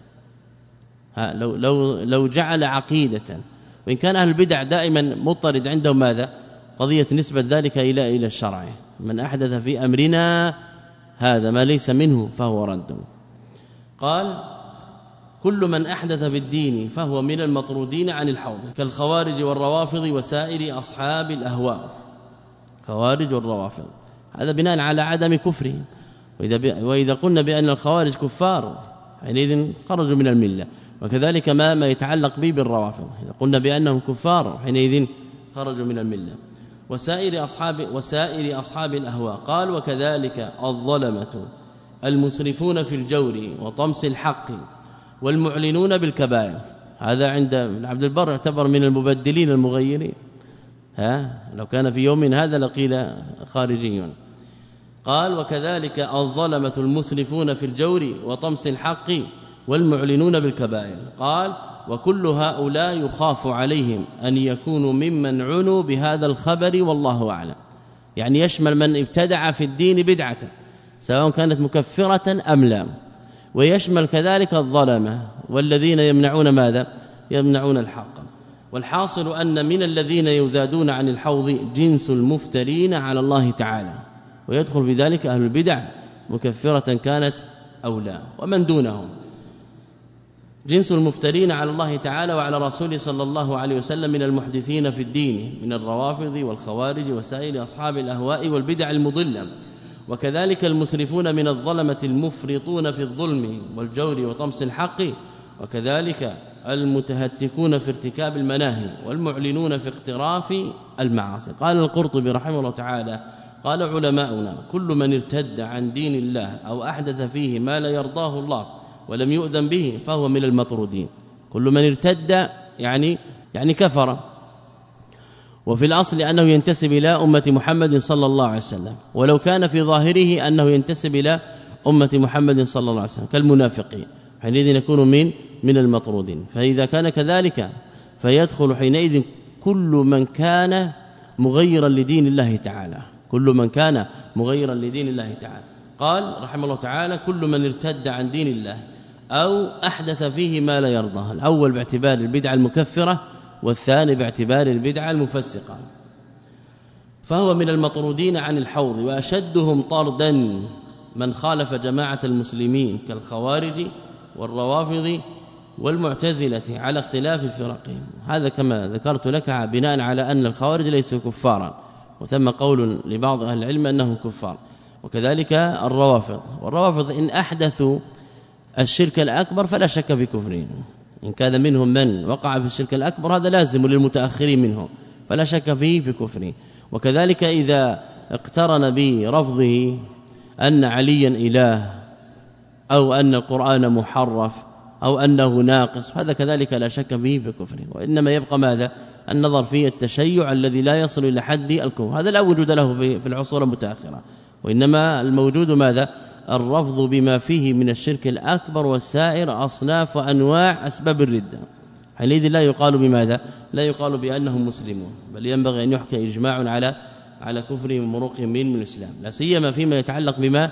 ها لو لو لو جعل عقيدة، وإن كان أهل البدع دائما مضطرد عندهم ماذا؟ قضية نسبة ذلك إلى إلى الشرع، من أحدث في أمرنا هذا ما ليس منه فهو رد. قال كل من أحدث في الدين فهو من المطرودين عن الحوض كالخوارج والروافض وسائر أصحاب الأهواء. خوارج والروافض هذا بناء على عدم كفرهم، وإذا, وإذا قلنا بأن الخوارج كفار حينئذ خرجوا من الملة، وكذلك ما ما يتعلق به بالروافض، إذا قلنا بأنهم كفار حينئذ خرجوا من الملة. وسائر أصحاب وسائر أصحاب الأهواء. قال وكذلك الظلمة المسرفون في الجور وطمس الحق والمعلنون بالكبائر. هذا عند ابن عبد البر يعتبر من المبدلين المغيرين، ها لو كان في يوم هذا لقيل خارجي. قال وكذلك الظلمة المسرفون في الجور وطمس الحق والمعلنون بالكبائر. قال وكل هؤلاء يخاف عليهم أن يكونوا ممن عنوا بهذا الخبر والله أعلم، يعني يشمل من ابتدع في الدين بدعة سواء كانت مكفرة أم لا، ويشمل كذلك الظلمة والذين يمنعون ماذا؟ يمنعون الحق. والحاصل أن من الذين يزادون عن الحوض جنس المفترين على الله تعالى، ويدخل في ذلك أهل البدع مكفرة كانت أو لا، ومن دونهم جنس المفترين على الله تعالى وعلى رسوله صلى الله عليه وسلم من المحدثين في الدين من الروافض والخوارج وسائر أصحاب الأهواء والبدع المضلة. وكذلك المسرفون من الظلمة المفرطون في الظلم والجور وطمس الحق، وكذلك المتهتكون في ارتكاب المناهي والمعلنون في اقتراف المعاصي. قال القرطبي رحمه الله تعالى قال علماؤنا كل من ارتد عن دين الله أو أحدث فيه ما لا يرضاه الله ولم يؤذن به فهو من المطرودين. كل من ارتد يعني يعني كفر، وفي الأصل أنه ينتسب إلى أمة محمد صلى الله عليه وسلم، ولو كان في ظاهره أنه ينتسب إلى أمة محمد صلى الله عليه وسلم كالمنافقين حينئذ يكون من من المطرودين. فإذا كان كذلك فيدخل حينئذ كل من كان مغيرا لدين الله تعالى، كل من كان مغيرا لدين الله تعالى. قال رحمه الله تعالى كل من ارتد عن دين الله أو أحدث فيه ما لا يرضاه، الأول باعتبار البدعة المكفرة والثاني باعتبار البدعة المفسقة، فهو من المطرودين عن الحوض. وأشدهم طردا من خالف جماعة المسلمين كالخوارج والروافض والمعتزلة على اختلاف فرقهم. هذا كما ذكرت لك بناء على أن الخوارج ليسوا كفارا، وثم قول لبعض أهل العلم أنهم كفار. وكذلك الروافض، والروافض إن أحدثوا الشرك الأكبر فلا شك في كفرهم، إن كان منهم من وقع في الشرك الأكبر هذا لازم للمتأخرين منهم فلا شك فيه في كفره. وكذلك إذا اقترن برفضه أن عليا إله أو أن القرآن محرف أو أنه ناقص هذا كذلك لا شك فيه في كفره. وإنما يبقى ماذا؟ النظر في التشيع الذي لا يصل إلى حد الكفر، هذا لا وجود له في العصور المتأخرة، وإنما الموجود ماذا؟ الرفض بما فيه من الشرك الأكبر والسائر أصناف وأنواع أسباب الردة. حينئذ لا يقال بماذا؟ لا يقال بأنهم مسلمون، بل ينبغي أن يحكى إجماع على على كفرهم ومروقهم من الإسلام، لا سيما فيما يتعلق بما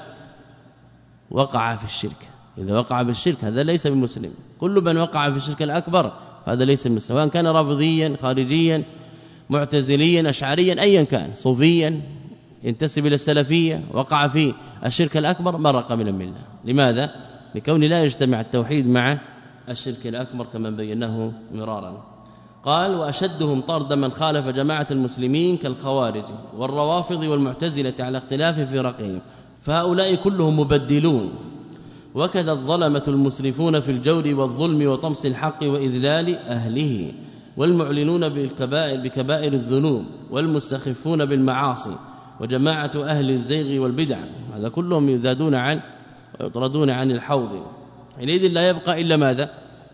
وقع في الشرك. إذا وقع بالشرك هذا ليس بمسلم، كل من وقع في الشرك الأكبر هذا ليس من، سواء كان رافضيا خارجيا معتزليا أشعريا أيا كان صوفيا ينتسب إلى السلفية وقع في الشرك الأكبر مرق من الملة. لماذا؟ لكون لا يجتمع التوحيد مع الشرك الأكبر كما بيناه مرارا. قال وأشدهم طرد من خالف جماعة المسلمين كالخوارج والروافض والمعتزلة على اختلاف فرقهم، فهؤلاء كلهم مبدلون، وكذا الظلمة المسرفون في الجور والظلم وطمس الحق وإذلال أهله، والمعلنون بالكبائر بكبائر الذنوب، والمستخفون بالمعاصي، وجماعة أهل الزيغ والبدع، هذا كلهم يزادون عن ويطردون عن الحوض. حينئذ لا يبقى إلا ماذا؟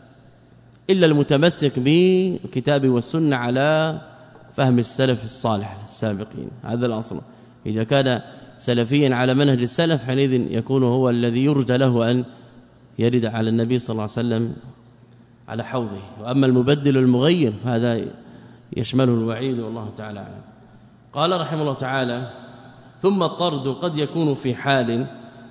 إلا المتمسك بالكتاب والسنة على فهم السلف الصالح السابقين، هذا الأصل. إذا كان سلفيا على منهج السلف حينئذ يكون هو الذي يرجى له أن يرد على النبي صلى الله عليه وسلم على حوضه. وأما المبدل المغير فهذا يشمله الوعيد والله تعالى أعلم. قال رحمه الله تعالى ثم الطرد قد يكون في حال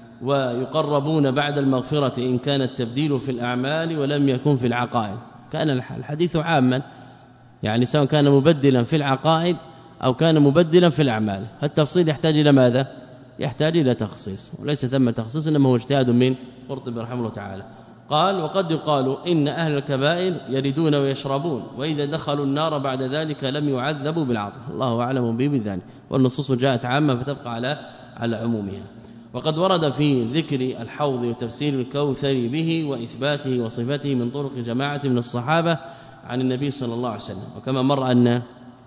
ويقربون بعد المغفرة إن كان التبديل في الأعمال ولم يكن في العقائد. كان الحديث عاما، يعني سواء كان مبدلا في العقائد أو كان مبدلا في الأعمال، التفصيل يحتاج إلى ماذا؟ يحتاج إلى تخصيص، وليس ثم تخصيص إنما هو اجتهاد من قرطبي رحمه الله تعالى. قال وقد يقال إن أهل الكبائر يردون ويشربون، وإذا دخلوا النار بعد ذلك لم يعذبوا بالعطف، الله أعلم به بذلك، والنصوص جاءت عامة فتبقى على على عمومها. وقد ورد في ذكر الحوض وتفسير الكوثر به وإثباته وصفته من طرق جماعة من الصحابة عن النبي صلى الله عليه وسلم. وكما مر أن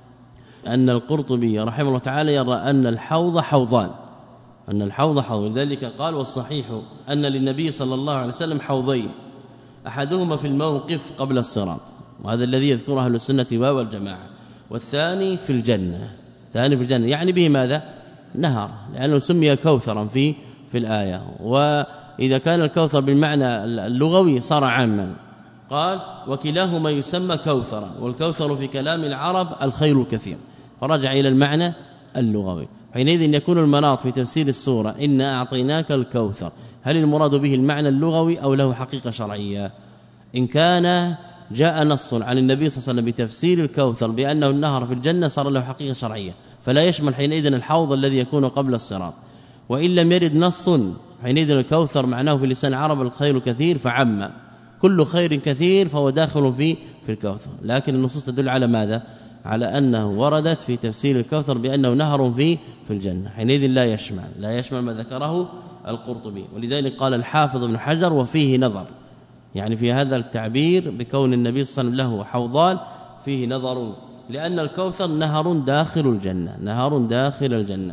أن القرطبي رحمه الله تعالى يرى أن الحوض حوضان، أن الحوض حوض، لذلك قال والصحيح أن للنبي صلى الله عليه وسلم حوضين، أحدهما في الموقف قبل الصراط، وهذا الذي يذكره أهل السنة والجماعة، والثاني في الجنة، ثاني في الجنة يعني به ماذا؟ نهر، لأنه سمي كوثرا في في الآية، وإذا كان الكوثر بالمعنى اللغوي صار عاما. قال وكلاهما يسمى كوثرا، والكوثر في كلام العرب الخير الكثير، فرجع إلى المعنى اللغوي. حينئذ يكون المناط في تفسير السورة إنا أعطيناك الكوثر، هل المراد به المعنى اللغوي أو له حقيقة شرعية؟ إن كان جاء نص عن النبي صلى الله عليه وسلم بتفسير الكوثر بأنه النهر في الجنة صار له حقيقة شرعية، فلا يشمل حينئذ الحوض الذي يكون قبل الصراط. وإن لم يرد نص حينئذ الكوثر معناه في لسان العرب الخير كثير، فعم كل خير كثير فهو داخل في في الكوثر، لكن النصوص تدل على ماذا؟ على أنه وردت في تفسير الكوثر بأنه نهر في في الجنة، حينئذ لا يشمل لا يشمل ما ذكره القرطبي. ولذلك قال الحافظ ابن حجر وفيه نظر، يعني في هذا التعبير بكون النبي صلى الله عليه وسلم له حوضان فيه نظر، لأن الكوثر نهر داخل الجنة، نهر داخل الجنة،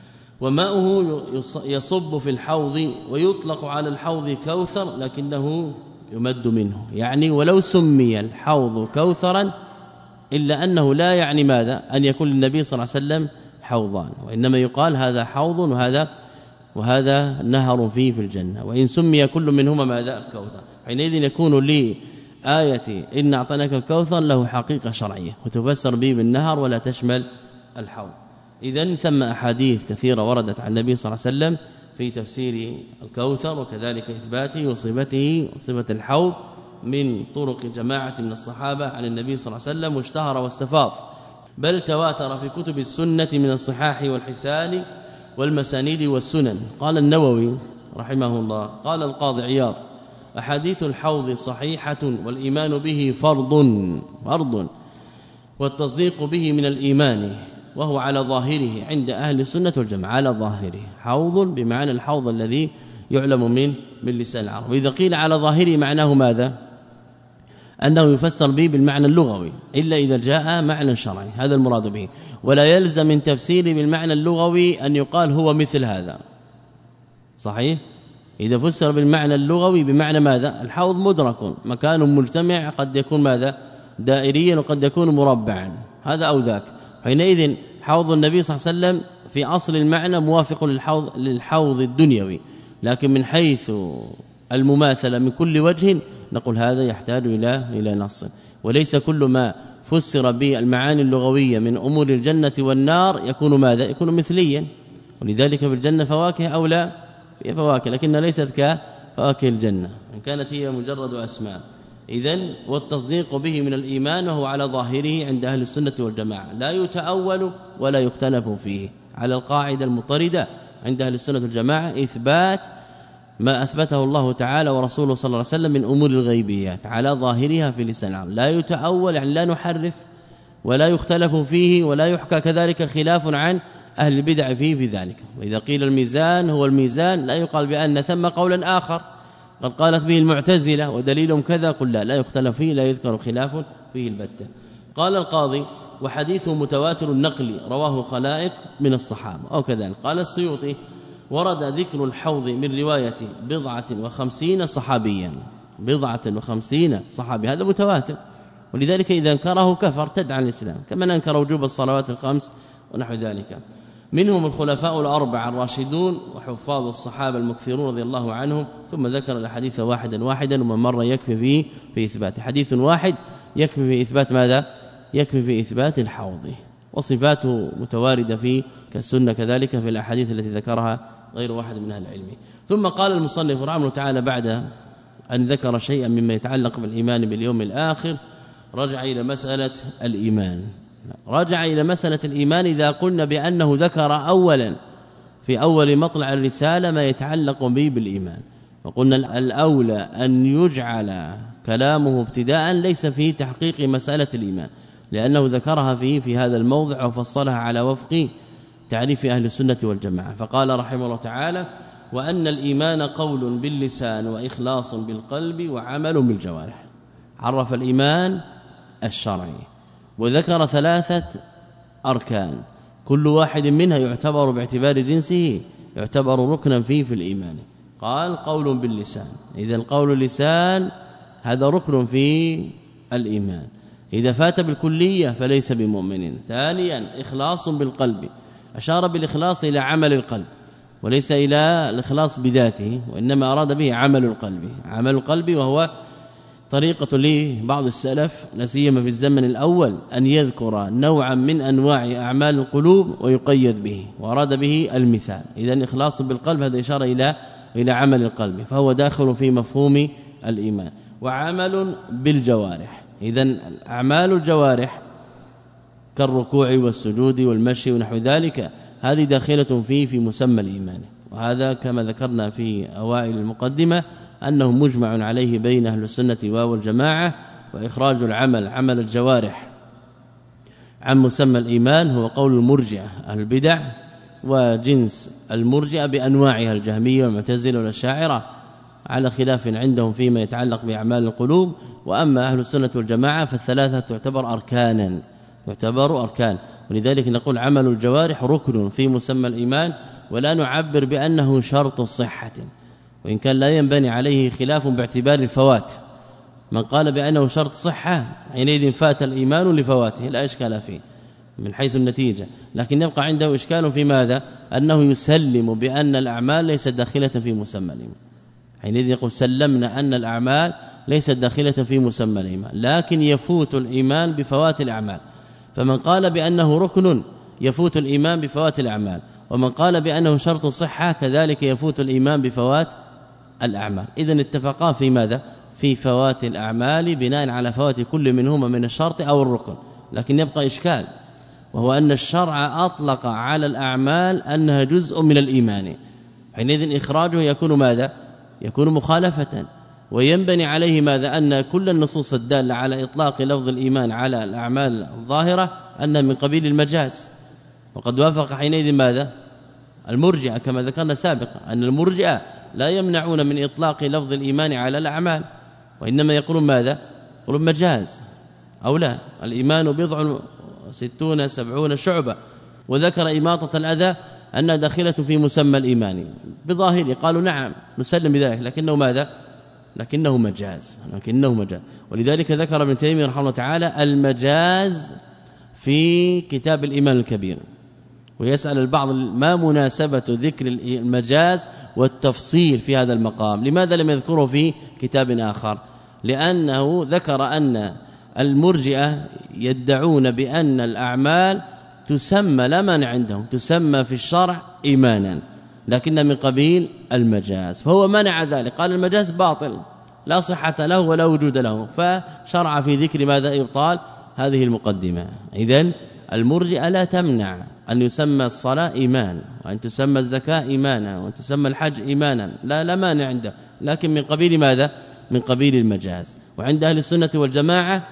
وماؤه يصب في الحوض، ويطلق على الحوض كوثر لكنه يمد منه، يعني ولو سمي الحوض كوثرا إلا أنه لا يعني ماذا؟ أن يكون للنبي صلى الله عليه وسلم حوضان، وإنما يقال هذا حوض وهذا وهذا نهر فيه في الجنة، وإن سمي كل منهما ماذا؟ الكوثر، حينئذ يكون لي آية إن أعطيناك الكوثر له حقيقة شرعية وتفسر به بالنهر ولا تشمل الحوض. إذن ثم أحاديث كثيرة وردت عن النبي صلى الله عليه وسلم في تفسير الكوثر، وكذلك إثباته وصفته وصفة الحوض من طرق جماعة من الصحابة عن النبي صلى الله عليه وسلم، واشتهر واستفاض، بل تواتر في كتب السنة من الصحاح والحسان والمسانيد والسنن. قال النووي رحمه الله قال القاضي عياض أحاديث الحوض صحيحة والإيمان به فرض فرض والتصديق به من الإيمان، وهو على ظاهره عند أهل السنة والجماعة على ظاهره حوض بمعنى الحوض الذي يعلم من من لسان العرب. وإذا قيل على ظاهره معناه ماذا؟ أنه يفسر به بالمعنى اللغوي إلا إذا جاء معنى شرعي، هذا المراد به. ولا يلزم من تفسيره بالمعنى اللغوي أن يقال هو مثل هذا، صحيح؟ إذا فسر بالمعنى اللغوي بمعنى ماذا؟ الحوض مدرك، مكان مجتمع، قد يكون ماذا؟ دائريا وقد يكون مربعا، هذا أو ذاك. حينئذ حوض النبي صلى الله عليه وسلم في أصل المعنى موافق للحوض للحوض الدنيوي، لكن من حيث المماثلة من كل وجه نقول هذا يحتاج إلى إلى نص. وليس كل ما فسر بالمعاني اللغوية من أمور الجنة والنار يكون ماذا؟ يكون مثليا. ولذلك في الجنة فواكه أو لا؟ هي فواكه لكنها ليست كفواكه الجنة إن كانت هي مجرد أسماء. إذن والتصديق به من الإيمان وهو على ظاهره عند أهل السنة والجماعة، لا يتأول ولا يختلف فيه، على القاعدة المطردة عند أهل السنة والجماعة إثبات ما أثبته الله تعالى ورسوله صلى الله عليه وسلم من أمور الغيبيات على ظاهرها في لسان العرب، لا يتأول يعني لا نحرف ولا يختلف فيه ولا يحكى كذلك خلاف عن أهل البدع فيه بذلك. وإذا قيل الميزان هو الميزان لا يقال بأن ثم قولا آخر قد قالت به المعتزلة ودليلهم كذا، قل لا لا يختلف فيه، لا يذكر خلاف فيه البتة. قال القاضي وحديثه متواتر النقل رواه خلائق من الصحابة أو كذلك. قال السيوطي ورد ذكر الحوض من رواية بضعة وخمسين صحابيا، بضعة وخمسين صحابي، هذا متواتر، ولذلك إذا انكره كفر تدعى الإسلام، كما انكر وجوب الصلوات الخمس ونحو ذلك. منهم الخلفاء الأربعة الراشدون وحفاظ الصحابة المكثرون رضي الله عنهم، ثم ذكر الحديث واحدا واحدا ومن مر يكفي فيه في إثبات حديث واحد يكفي في إثبات ماذا؟ يكفي في إثبات الحوض، وصفاته متواردة فيه كالسنة كذلك في الأحاديث التي ذكرها غير واحد من أهل العلم. ثم قال المصنف رحمه الله تعالى بعد أن ذكر شيئا مما يتعلق بالإيمان باليوم الآخر رجع إلى مسألة الإيمان. رجع إلى مسألة الإيمان إذا قلنا بأنه ذكر أولا في أول مطلع الرسالة ما يتعلق به بالإيمان، وقلنا الأولى أن يجعل كلامه ابتداء ليس فيه تحقيق مسألة الإيمان، لأنه ذكرها فيه في هذا الموضع وفصلها على وفق تعريف أهل السنة والجماعة. فقال رحمه الله تعالى وأن الإيمان قول باللسان وإخلاص بالقلب وعمل بالجوارح. عرف الإيمان الشرعي وذكر ثلاثة أركان كل واحد منها يعتبر باعتبار جنسه يعتبر ركنا فيه في الإيمان. قال قول باللسان، إذا القول اللسان هذا ركن في الإيمان، إذا فات بالكلية فليس بمؤمن. ثانيا إخلاص بالقلب، أشار بالإخلاص إلى عمل القلب وليس إلى الإخلاص بذاته، وإنما أراد به عمل القلب، عمل القلب وهو طريقة لبعض السلف لا سيما في الزمن الأول أن يذكر نوعا من أنواع أعمال القلوب ويقيد به، وأراد به المثال. إذن إخلاص بالقلب هذا إشارة إلى إلى عمل القلب، فهو داخل في مفهوم الإيمان. وعمل بالجوارح، إذن أعمال الجوارح كالركوع والسجود والمشي ونحو ذلك هذه داخلة فيه في مسمى الإيمان، وهذا كما ذكرنا في أوائل المقدمة أنه مجمع عليه بين أهل السنة والجماعة. وإخراج العمل عمل الجوارح عن مسمى الإيمان هو قول المرجئة أهل البدع وجنس المرجئة بأنواعها الجهمية والمعتزلة والأشاعرة على خلاف عندهم فيما يتعلق بأعمال القلوب. وأما أهل السنة والجماعة فالثلاثة تعتبر أركانا، تعتبر أركان، ولذلك نقول عمل الجوارح ركن في مسمى الإيمان، ولا نعبر بأنه شرط صحة، وإن كان لا ينبني عليه خلاف باعتبار الفوات. من قال بأنه شرط صحة حينئذ فات الإيمان لفواته لا إشكال فيه من حيث النتيجة، لكن يبقى عنده إشكال في ماذا؟ أنه يسلم بأن الأعمال ليست داخلة في مسمى الإيمان، حينئذ يقول سلمنا أن الأعمال ليست داخلة في مسمى الإيمان، لكن يفوت الإيمان بفوات الأعمال. فمن قال بأنه ركن يفوت الإيمان بفوات الأعمال، ومن قال بأنه شرط صحة كذلك يفوت الإيمان بفوات الأعمال. إذن اتفقا في ماذا؟ في فوات الأعمال بناء على فوات كل منهما من الشرط أو الركن. لكن يبقى إشكال، وهو أن الشرع أطلق على الأعمال أنها جزء من الإيمان، حينئذ إخراجه يكون ماذا؟ يكون مخالفة، وينبني عليه ماذا؟ أن كل النصوص الدالة على إطلاق لفظ الإيمان على الأعمال الظاهرة أنها من قبيل المجاز، وقد وافق حينئذ ماذا المرجئة كما ذكرنا سابقا أن المرجئة لا يمنعون من إطلاق لفظ الإيمان على الأعمال وإنما يقولون ماذا يقولون مجاز أو لا الإيمان بضع ستون سبعون شعبة وذكر إماطة الأذى أنها داخلة في مسمى الإيمان بظاهره قالوا نعم نسلم بذلك لكنه ماذا لكنه مجاز لكنه مجاز ولذلك ذكر ابن تيمية رحمه الله تعالى المجاز في كتاب الإيمان الكبير ويسأل البعض ما مناسبة ذكر المجاز والتفصيل في هذا المقام لماذا لم يذكره في كتاب آخر لأنه ذكر أن المرجئة يدعون بأن الأعمال تسمى لا مانع عندهم تسمى في الشرع إيمانا لكن من قبيل المجاز فهو منع ذلك قال المجاز باطل لا صحة له ولا وجود له فشرع في ذكر ماذا إبطال هذه المقدمة إذن المرجئة لا تمنع أن يسمى الصلاة إيمان وأن تسمى الزكاة إيمانا وأن تسمى الحج إيمانا لا لا مانع عنده لكن من قبيل ماذا من قبيل المجاز وعند أهل السنة والجماعة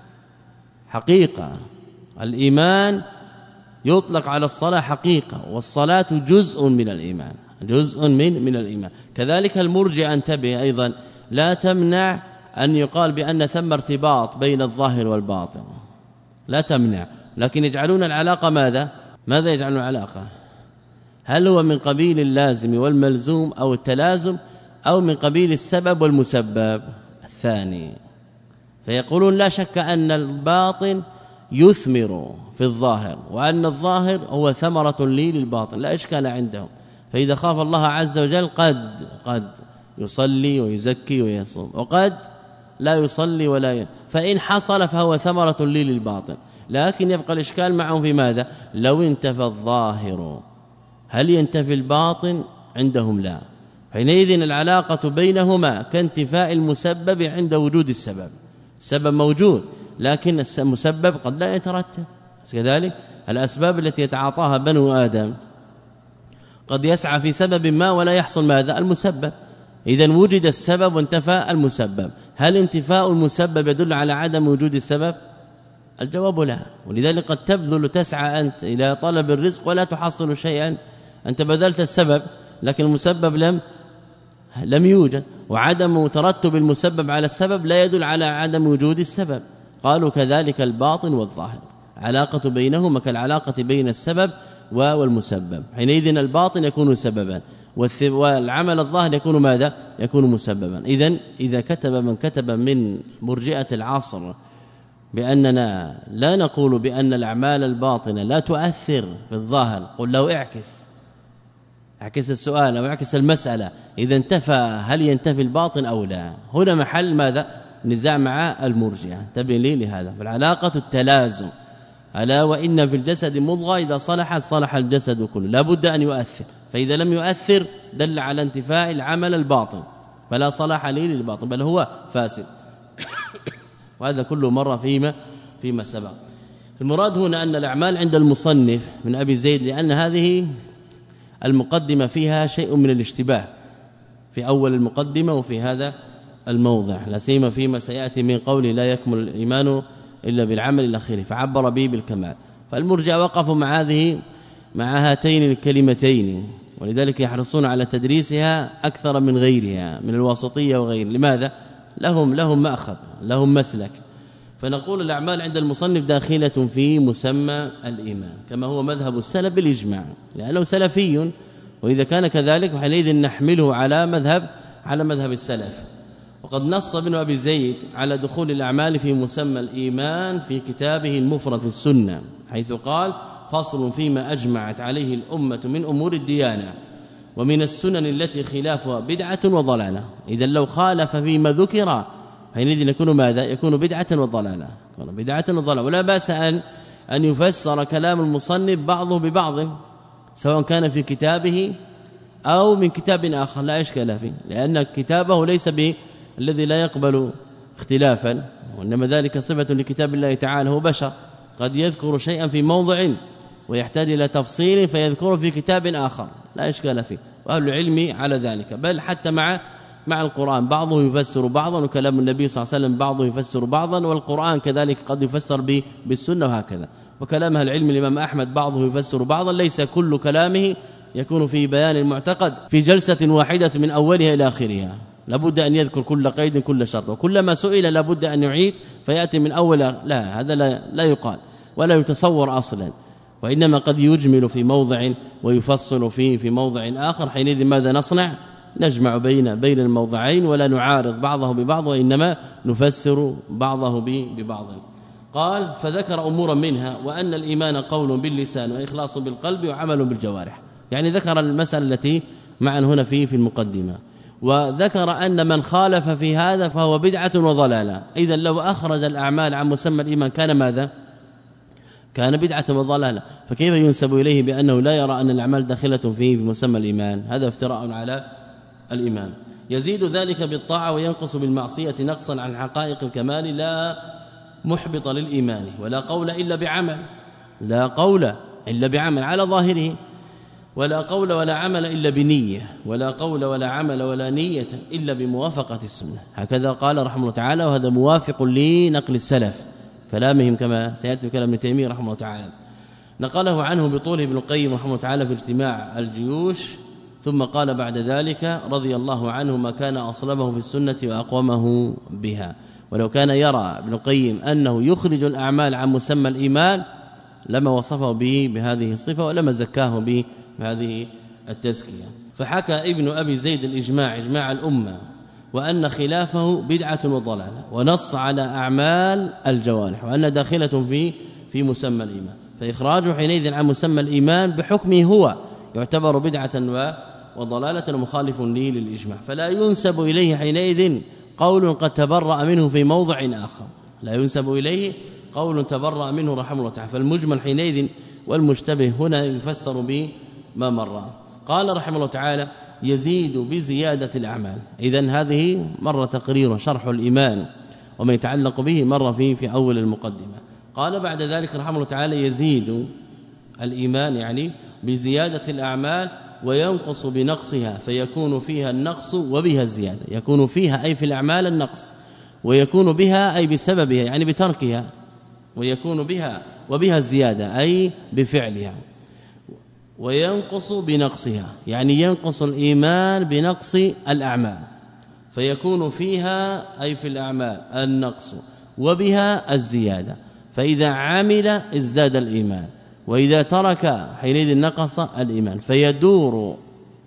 حقيقة الإيمان يطلق على الصلاة حقيقة والصلاة جزء من الإيمان جزء من من الإيمان كذلك المرجئة انتبه أيضا لا تمنع أن يقال بأن ثم ارتباط بين الظاهر والباطن لا تمنع لكن يجعلون العلاقة ماذا ماذا يجعلون العلاقة هل هو من قبيل اللازم والملزوم أو التلازم أو من قبيل السبب والمسبب الثاني فيقولون لا شك أن الباطن يثمر في الظاهر وأن الظاهر هو ثمرة لي للباطن لا إشكال عندهم فإذا خاف الله عز وجل قد قد يصلي ويزكي ويصوم وقد لا يصلي ولا ي... فإن حصل فهو ثمرة لي للباطن لكن يبقى الإشكال معهم في ماذا لو انتفى الظاهر هل ينتفي الباطن عندهم لا حينئذ العلاقة بينهما كانتفاء المسبب عند وجود السبب السبب موجود لكن المسبب قد لا يترتب كذلك الأسباب التي يتعاطاها بنو آدم قد يسعى في سبب ما ولا يحصل ماذا المسبب إذا وجد السبب وانتفى المسبب هل انتفاء المسبب يدل على عدم وجود السبب الجواب لا ولذلك قد تبذل تسعى أنت إلى طلب الرزق ولا تحصل شيئا أنت بذلت السبب لكن المسبب لم لم يوجد وعدم ترتب المسبب على السبب لا يدل على عدم وجود السبب قالوا كذلك الباطن والظاهر علاقة بينهما كالعلاقة بين السبب والمسبب حينئذ الباطن يكون سببا والعمل الظاهر يكون ماذا يكون مسببا إذن إذا كتب من كتب من مرجئة العصر بأننا لا نقول بأن الأعمال الباطنة لا تؤثر في الظاهر قل له اعكس اعكس السؤال أو اعكس المسألة إذا انتفى هل ينتفي الباطن أو لا هنا محل ماذا نزاع مع المرجئة انتبه لي لهذا فالعلاقة التلازم ألا وإن في الجسد مضغة إذا صلحت صلح الجسد كله لا بد أن يؤثر فإذا لم يؤثر دل على انتفاء العمل الباطن فلا صلاح لي للباطن بل هو فاسد وهذا كله مر فيما فيما سبق المراد هنا أن الأعمال عند المصنف من أبي زيد لأن هذه المقدمة فيها شيء من الاشتباه في أول المقدمة وفي هذا الموضع لا سيما فيما سيأتي من قوله لا يكمل الإيمان إلا بالعمل الأخير فعبر به بالكمال فالمرجئة وقفوا مع هذه مع هاتين الكلمتين ولذلك يحرصون على تدريسها أكثر من غيرها من الواسطية وغير لماذا لهم لهم مأخذ لهم مسلك فنقول الأعمال عند المصنف داخلة في مسمى الإيمان كما هو مذهب السلف بالإجماع لأنه سلفي وإذا كان كذلك حينئذ نحمله على مذهب على مذهب السلف وقد نص ابن أبي زيد على دخول الأعمال في مسمى الإيمان في كتابه المفرد في السنة حيث قال فصل فيما أجمعت عليه الأمة من أمور الديانة ومن السنن التي خلافها بدعة وضلالة إذا لو خالف فيما ذكر حينئذ يكون ماذا يكون بدعة وضلالة بدعة وضلالة ولا بأس أن أن يفسر كلام المصنف بعضه ببعض سواء كان في كتابه أو من كتاب آخر لا إشكال فيه لأن كتابه ليس به الذي لا يقبل اختلافا وإنما ذلك صفة لكتاب الله تعالى هو بشر قد يذكر شيئا في موضع ويحتاج إلى تفصيل فيذكره في كتاب آخر لا إشكال فيه وأهل العلم على ذلك بل حتى مع مع القرآن بعضه يفسر بعضا وكلام النبي صلى الله عليه وسلم بعضه يفسر بعضا والقرآن كذلك قد يفسر بالسنة وهكذا وكلام العلم الإمام أحمد بعضه يفسر بعضا، ليس كل كلامه يكون في بيان المعتقد في جلسة واحدة من أولها إلى آخرها، لابد أن يذكر كل قيد كل شرط، وكلما سئل لابد أن يعيد فيأتي من أول، لا هذا لا, لا يقال ولا يتصور أصلا، وإنما قد يجمل في موضع ويفصل فيه في موضع آخر. حينئذ ماذا نصنع؟ نجمع بين بين الموضعين ولا نعارض بعضه ببعض، وإنما نفسر بعضه ببعض. قال فذكر أمورا منها وأن الإيمان قول باللسان وإخلاص بالقلب وعمل بالجوارح، يعني ذكر المسألة التي معا هنا فيه في المقدمة، وذكر أن من خالف في هذا فهو بدعة وضلالة. إذن لو أخرج الأعمال عن مسمى الإيمان كان ماذا؟ كان بدعة وضلالة، فكيف ينسب إليه بأنه لا يرى أن الأعمال داخلة فيه في مسمى الإيمان؟ هذا افتراء على الإيمان. يزيد ذلك بالطاعة وينقص بالمعصية نقصا عن حقائق الكمال، لا محبط للإيمان، ولا قول إلا بعمل، لا قول إلا بعمل على ظاهره، ولا قول ولا عمل إلا بنية، ولا قول ولا عمل ولا نية إلا بموافقة السنة. هكذا قال رحمه الله تعالى، وهذا موافق لنقل السلف كلامهم كما سيأتي كلام ابن تيمية رحمه الله تعالى. نقله عنه بطوله ابن القيم رحمه الله تعالى في اجتماع الجيوش، ثم قال بعد ذلك رضي الله عنه ما كان أصلبه في السنة وأقومه بها. ولو كان يرى ابن القيم أنه يخرج الأعمال عن مسمى الإيمان لما وصفه به بهذه الصفة ولما زكاه به بهذه التزكية. فحكى ابن أبي زيد الإجماع إجماع الأمة، وأن خلافه بدعة وضلالة، ونص على أعمال الجوارح وأن داخلة في في مسمى الإيمان، فإخراجه حينئذ عن مسمى الإيمان بحكمه هو يعتبر بدعة وضلالة مخالف لي للإجماع، فلا ينسب إليه حينئذ قول قد تبرأ منه في موضع آخر، لا ينسب إليه قول تبرأ منه رحمه الله تعالى. فالمجمل حينئذ والمشتبه هنا يفسر به ما مر. قال رحمه الله تعالى يزيد بزيادة الأعمال. إذن هذه مرة تقرير شرح الإيمان وما يتعلق به مر فيه في أول المقدمة. قال بعد ذلك رحمه الله تعالى يزيد الإيمان يعني بزيادة الأعمال وينقص بنقصها، فيكون فيها النقص وبها الزيادة، يكون فيها أي في الأعمال النقص، ويكون بها أي بسببها يعني بتركها، ويكون بها وبها الزيادة أي بفعلها، وينقص بنقصها يعني ينقص الإيمان بنقص الأعمال، فيكون فيها أي في الأعمال النقص وبها الزيادة، فإذا عمل ازداد الإيمان، وإذا ترك حينئذ نقص الإيمان، فيدور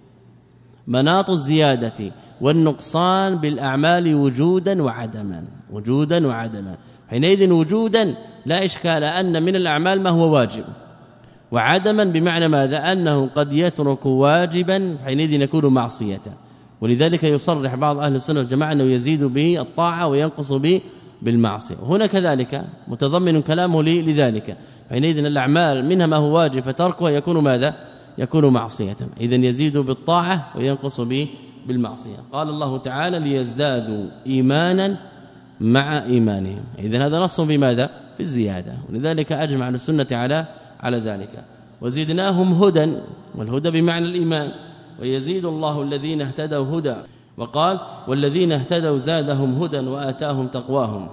مناط الزيادة والنقصان بالأعمال وجودا وعدما، وجودا وعدما. حينئذ وجودا لا إشكال أن من الأعمال ما هو واجب، وعدما بمعنى ماذا؟ أنه قد يترك واجبا حينئذ يكون معصية. ولذلك يصرح بعض أهل السنة والجماعة أنه يزيد به الطاعة وينقص به بالمعصية، هنا كذلك متضمن كلامه لذلك. حينئذ الأعمال منها ما هو واجب فتركه يكون ماذا؟ يكون معصية. إذن يزيد بالطاعة وينقص به بالمعصية. قال الله تعالى ليزدادوا إيمانا مع إيمانهم. إذن هذا نص بماذا؟ في الزيادة، ولذلك أجمع السنة على على ذلك. وزدناهم هدى، والهدى بمعنى الإيمان، ويزيد الله الذين اهتدوا هدى، وقال والذين اهتدوا زادهم هدى وآتاهم تقواهم،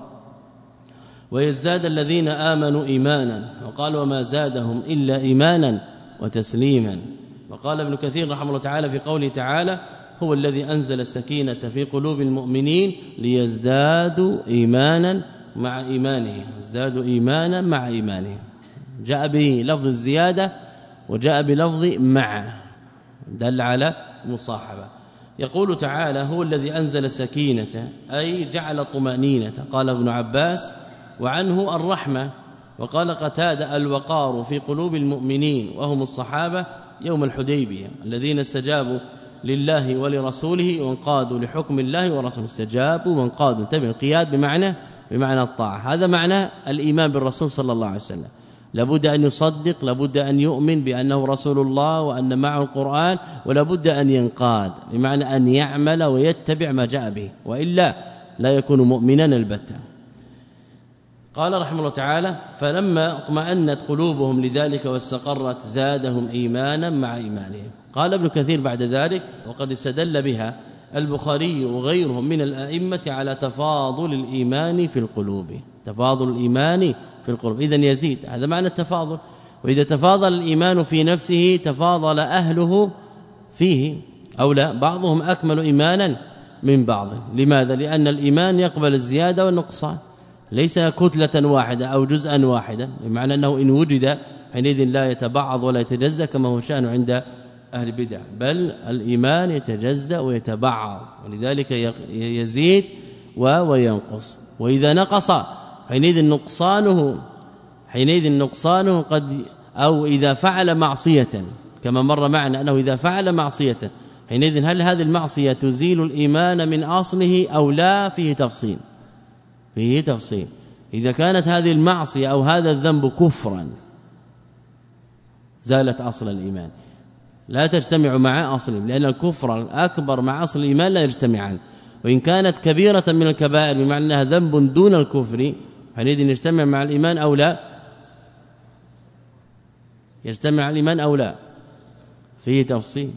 ويزداد الذين آمنوا إيمانا، وقال وما زادهم إلا إيمانا وتسليما. وقال ابن كثير رحمه الله تعالى في قوله تعالى هو الذي أنزل السكينة في قلوب المؤمنين ليزدادوا إيمانا مع إيمانهم، ازدادوا إيمانا مع إيمانهم، جاء به لفظ الزيادة وجاء بلفظ مع، دل على مصاحبة. يقول تعالى هو الذي أنزل السكينة أي جعل طمأنينة، قال ابن عباس وعنه الرحمة، وقال قتادة الوقار في قلوب المؤمنين وهم الصحابة يوم الحديبية الذين استجابوا لله ولرسوله وانقادوا لحكم الله ورسوله. استجابوا وانقادوا، انتبه، القياد بمعنى بمعنى الطاعة، هذا معنى الإيمان بالرسول صلى الله عليه وسلم. لابد أن يصدق، لابد أن يؤمن بأنه رسول الله وأن معه القرآن، ولابد أن ينقاد بمعنى أن يعمل ويتبع ما جاء به، وإلا لا يكون مؤمنا البتة. قال رحمه الله تعالى فلما اطمأنت قلوبهم لذلك واستقرت زادهم إيمانا مع إيمانهم. قال ابن كثير بعد ذلك وقد استدل بها البخاري وغيرهم من الأئمة على تفاضل الإيمان في القلوب، تفاضل الإيمان في القرب، إذن يزيد. هذا معنى التفاضل. وإذا تفاضل الإيمان في نفسه تفاضل أهله فيه أو لا، بعضهم أكمل إيمانا من بعض. لماذا؟ لأن الإيمان يقبل الزيادة والنقصان، ليس كتلة واحدة أو جزءا واحدا، بمعنى أنه إن وجد حينئذ لا يتبعض ولا يتجزأ كما هو شأن عند أهل البدع، بل الإيمان يتجزأ ويتبعض، ولذلك يزيد وينقص. وإذا نقص حينئذ نقصانه حينئذ نقصانه قد أو إذا فعل معصية، كما مر معنا أنه إذا فعل معصية حينئذ هل هذه المعصية تزيل الإيمان من أصله أو لا؟ فيه تفصيل فيه تفصيل إذا كانت هذه المعصية أو هذا الذنب كفرا زالت أصل الإيمان، لا تجتمع مع أصله، لأن الكفر الأكبر مع أصل الإيمان لا يجتمعان. وإن كانت كبيرة من الكبائر بمعنى أنها ذنب دون الكفر حينئذ يجتمع مع الإيمان أو لا؟ يجتمع الإيمان أو لا؟ فيه تفصيل.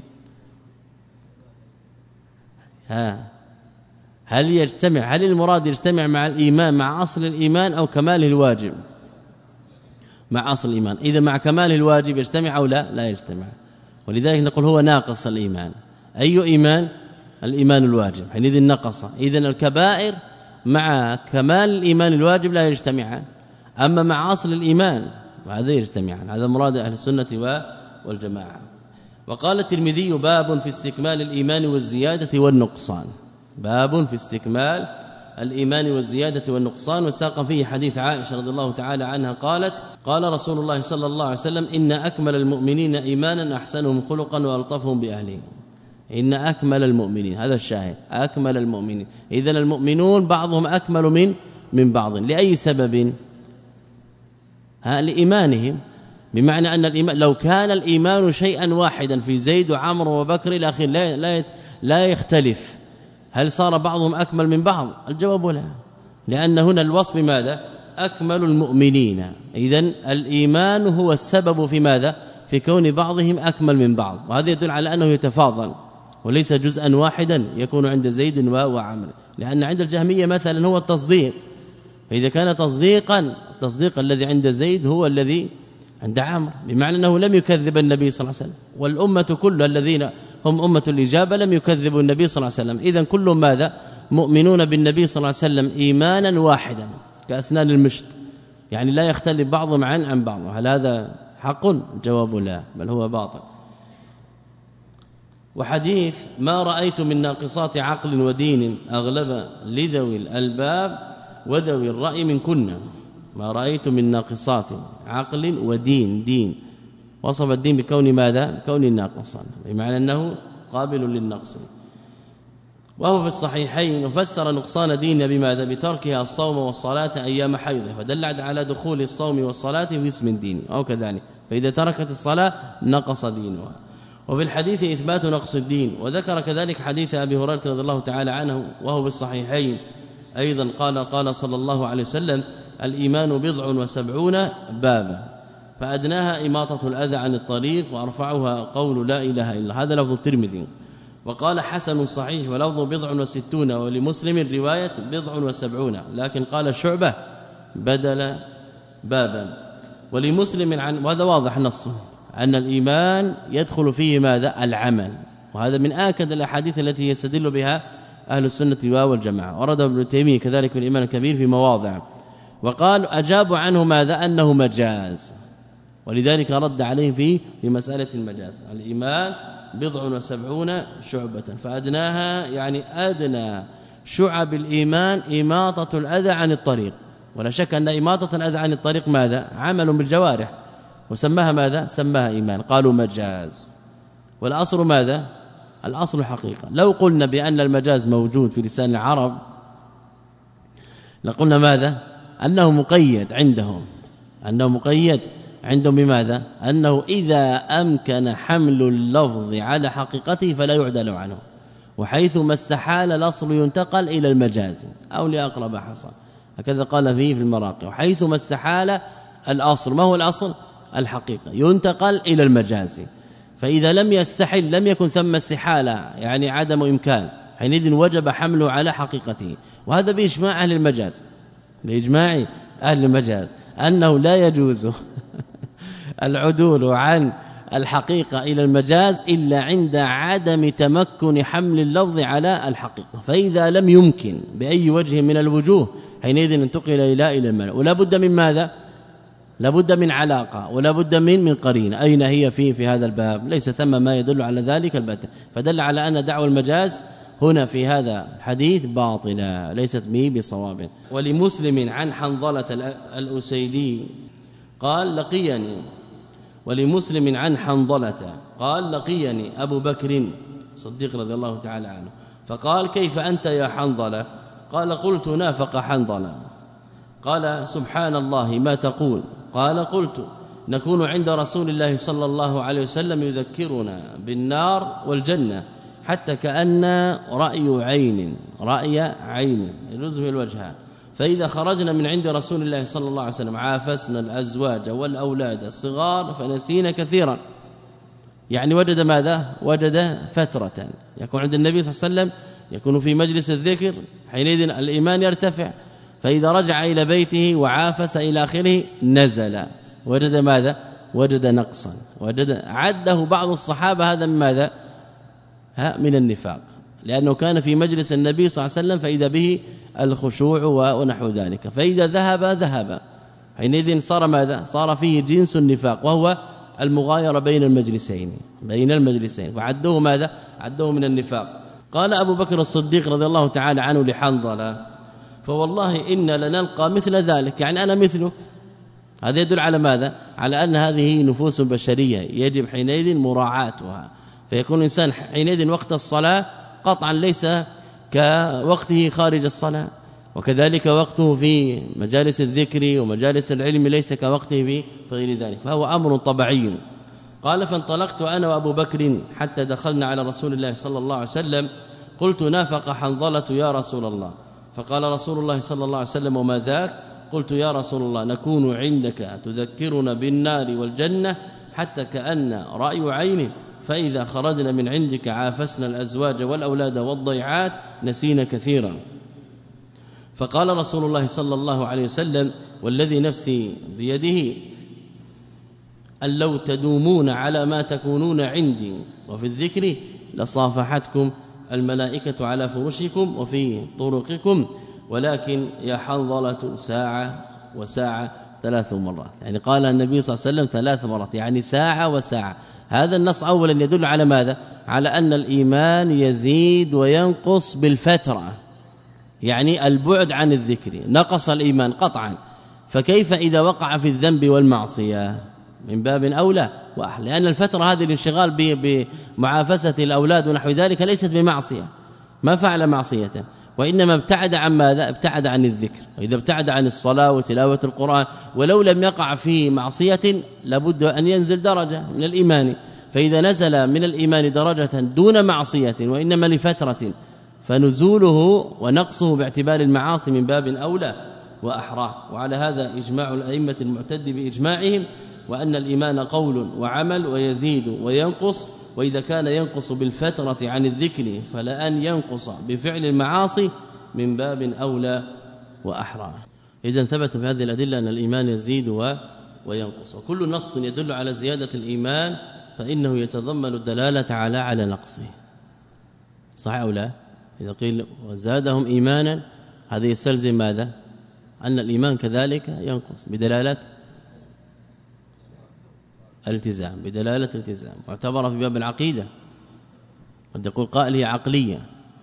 ها هل يجتمع هل المراد يجتمع مع الإيمان مع أصل الإيمان أو كماله الواجب؟ مع أصل الإيمان. إذا مع كماله الواجب يجتمع أو لا؟ لا يجتمع. ولذلك نقول هو ناقص الإيمان. أي إيمان؟ الإيمان الواجب، حينئذ نقص. إذن الكبائر مع كمال الإيمان الواجب لا يجتمعان، أما مع أصل الإيمان وهذا يجتمعان. هذا مراد أهل السنة والجماعة. وقال الترمذي باب في استكمال الإيمان والزيادة والنقصان، باب في استكمال الإيمان والزيادة والنقصان، وساق فيه حديث عائشة رضي الله تعالى عنها قالت قال رسول الله صلى الله عليه وسلم إن أكمل المؤمنين إيمانا أحسنهم خلقا وألطفهم بأهلهم. إن أكمل المؤمنين، هذا الشاهد، أكمل المؤمنين. إذن المؤمنون بعضهم أكمل من من بعض. لأي سبب؟ ها لإيمانهم، بمعنى أن الإيمان لو كان الإيمان شيئا واحدا في زيد وعمر وبكر إلى آخره لا لا لا يختلف، هل صار بعضهم أكمل من بعض؟ الجواب لا، لأن هنا الوصف ماذا؟ أكمل المؤمنين. إذن الإيمان هو السبب في ماذا؟ في كون بعضهم أكمل من بعض، وهذا يدل على أنه يتفاضل وليس جزءا واحدا يكون عند زيد وعمر. لأن عند الجهمية مثلا هو التصديق، فإذا كان تصديقا التصديق الذي عند زيد هو الذي عند عمرو، بمعنى أنه لم يكذب النبي صلى الله عليه وسلم، والأمة كلها الذين هم أمة الإجابة لم يكذبوا النبي صلى الله عليه وسلم. إذن كلهم ماذا؟ مؤمنون بالنبي صلى الله عليه وسلم إيمانا واحدا كأسنان المشط، يعني لا يختلف بعضهم عن عن بعض. هل هذا حق؟ الجواب لا، بل هو باطل. وحديث ما رأيت من ناقصات عقل ودين أغلب لذوي الألباب وذوي الرأي من كنا. ما رأيت من ناقصات عقل ودين، دين وصف الدين بكون ماذا؟ بكون ناقصا، بمعنى أنه قابل للنقص. وهو في الصحيحين وفسر نقصان ديننا بماذا؟ بتركها الصوم والصلاة أيام حيضه، فدل على دخول الصوم والصلاة في اسم الدين أو كذلك، فإذا تركت الصلاة نقص دينها. وفي الحديث إثبات نقص الدين. وذكر كذلك حديث أبي هريرة رضي الله تعالى عنه وهو بالصحيحين أيضا قال قال صلى الله عليه وسلم الإيمان بضع وسبعون بابا فأدناها إماطة الأذى عن الطريق وأرفعها قول لا إله إلا الله. هذا لفظ الترمذي. وقال حسن صحيح ولفظ بضع وستون، ولمسلم رواية بضع وسبعون، لكن قال الشعبة بدل بابا. ولمسلم عن، وهذا واضح نصه أن الإيمان يدخل فيه ماذا؟ العمل، وهذا من آكد الأحاديث التي يستدل بها أهل السنة والجماعة. ورد ابن تيمية كذلك في الإيمان الكبير في مواضع، وقال أجابوا عنه ماذا؟ أنه مجاز، ولذلك رد عليه فيه في مسألة المجاز. الإيمان بضع وسبعون شعبة فأدناها يعني أدنى شعب الإيمان إماطة الأذى عن الطريق. ولا شك أن إماطة الأذى عن الطريق ماذا؟ عمل بالجوارح، وسماها ماذا؟ سماها إيمان. قالوا مجاز، والأصل ماذا؟ الأصل حقيقة. لو قلنا بأن المجاز موجود في لسان العرب لقلنا ماذا؟ أنه مقيد عندهم، أنه مقيد عندهم بماذا؟ أنه إذا أمكن حمل اللفظ على حقيقته فلا يعدل عنه، وحيثما استحال الأصل ينتقل إلى المجاز أو لأقرب حصل، هكذا قال فيه في المراقي. وحيثما استحال الأصل، ما هو الأصل؟ الحقيقة، ينتقل إلى المجاز. فإذا لم يستحل لم يكن ثم استحالة، يعني عدم إمكان، حينئذ وجب حمله على حقيقته. وهذا بإجماع أهل المجاز، بإجماع أهل المجاز. أنه لا يجوز العدول عن الحقيقة إلى المجاز إلا عند عدم تمكن حمل اللفظ على الحقيقة. فإذا لم يمكن بأي وجه من الوجوه حينئذ انتقل إلى إلى المعنى. ولا بد من ماذا؟ لا بد من علاقة ولا بد من من قرينة. أين هي في في هذا الباب؟ ليس ثم ما يدل على ذلك البتة. فدل على أن دعوى المجاز هنا في هذا الحديث باطلة ليست به بصواب. ولمسلم عن حنظلة الأسيدي قال لقيني ولمسلم عن حنظلة قال لقيني أبو بكر صديق رضي الله تعالى عنه فقال كيف أنت يا حنظلة؟ قال قلت نافق حنظلة. قال سبحان الله ما تقول؟ قال قلت نكون عند رسول الله صلى الله عليه وسلم يذكرنا بالنار والجنة حتى كأن رأي عين رأي عين يجوز في الوجه. فإذا خرجنا من عند رسول الله صلى الله عليه وسلم عافسنا الأزواج والأولاد الصغار فنسينا كثيرا. يعني وجد ماذا؟ وجد فترة يكون عند النبي صلى الله عليه وسلم يكون في مجلس الذكر حينئذ الإيمان يرتفع. فإذا رجع إلى بيته وعافس إلى آخره نزل وجد ماذا؟ وجد نقصا وجد عده بعض الصحابة هذا من ماذا؟ ها من النفاق لأنه كان في مجلس النبي صلى الله عليه وسلم فإذا به الخشوع ونحو ذلك. فإذا ذهب ذهب حينئذ صار ماذا؟ صار فيه جنس النفاق وهو المغايرة بين المجلسين بين المجلسين فعدوه ماذا؟ عدوه من النفاق. قال أبو بكر الصديق رضي الله تعالى عنه لحنظلة فوالله إن لنلقى مثل ذلك يعني أنا مثلك. هذا يدل على ماذا؟ على أن هذه نفوس بشرية يجب حينئذ مراعاتها. فيكون الإنسان حينئذ وقت الصلاة قطعا ليس كوقته خارج الصلاة وكذلك وقته في مجالس الذكر ومجالس العلم ليس كوقته في غير ذلك فهو أمر طبيعي. قال فانطلقت أنا وأبو بكر حتى دخلنا على رسول الله صلى الله عليه وسلم قلت نافق حنظلة يا رسول الله. فقال رسول الله صلى الله عليه وسلم وما ذاك؟ قلت يا رسول الله نكون عندك تذكرنا بالنار والجنة حتى كأن رأي عين فإذا خرجنا من عندك عافسنا الأزواج والأولاد والضيعات نسينا كثيرا. فقال رسول الله صلى الله عليه وسلم والذي نفسي بيده أن لو تدومون على ما تكونون عندي وفي الذكر لصافحتكم الملائكة على فرشكم وفي طرقكم ولكن يا حنظلة ساعة وساعة ثلاث مرات. يعني قال النبي صلى الله عليه وسلم ثلاث مرات يعني ساعة وساعة. هذا النص أولا يدل على ماذا؟ على أن الإيمان يزيد وينقص بالفترة يعني البعد عن الذكر نقص الإيمان قطعا. فكيف إذا وقع في الذنب والمعصية؟ من باب أولى وأحلى لأن الفترة هذه الانشغال بمعافسة الأولاد ونحو ذلك ليست بمعصية ما فعل معصية وإنما ابتعد عن ماذا؟ ابتعد عن الذكر. وإذا ابتعد عن الصلاة وتلاوة القرآن ولو لم يقع في معصية لابد أن ينزل درجة من الإيمان. فإذا نزل من الإيمان درجة دون معصية وإنما لفترة فنزوله ونقصه باعتبار المعاصي من باب أولى وأحرى. وعلى هذا إجماع الأئمة المعتد بإجماعهم وأن الإيمان قول وعمل ويزيد وينقص. وإذا كان ينقص بالفترة عن الذكر فلأن ينقص بفعل المعاصي من باب أولى وأحرى. إذا ثبت بهذه الأدلة أن الإيمان يزيد وينقص وكل نص يدل على زيادة الإيمان فإنه يتضمن الدلالة على على نقصه صح أو لا؟ إذا قيل وزادهم إيمانا هذا يستلزم ماذا؟ أن الإيمان كذلك ينقص بدلالة الالتزام بدلالة الالتزام معتبرة في باب العقيدة. قد يقول قائل هي عقلية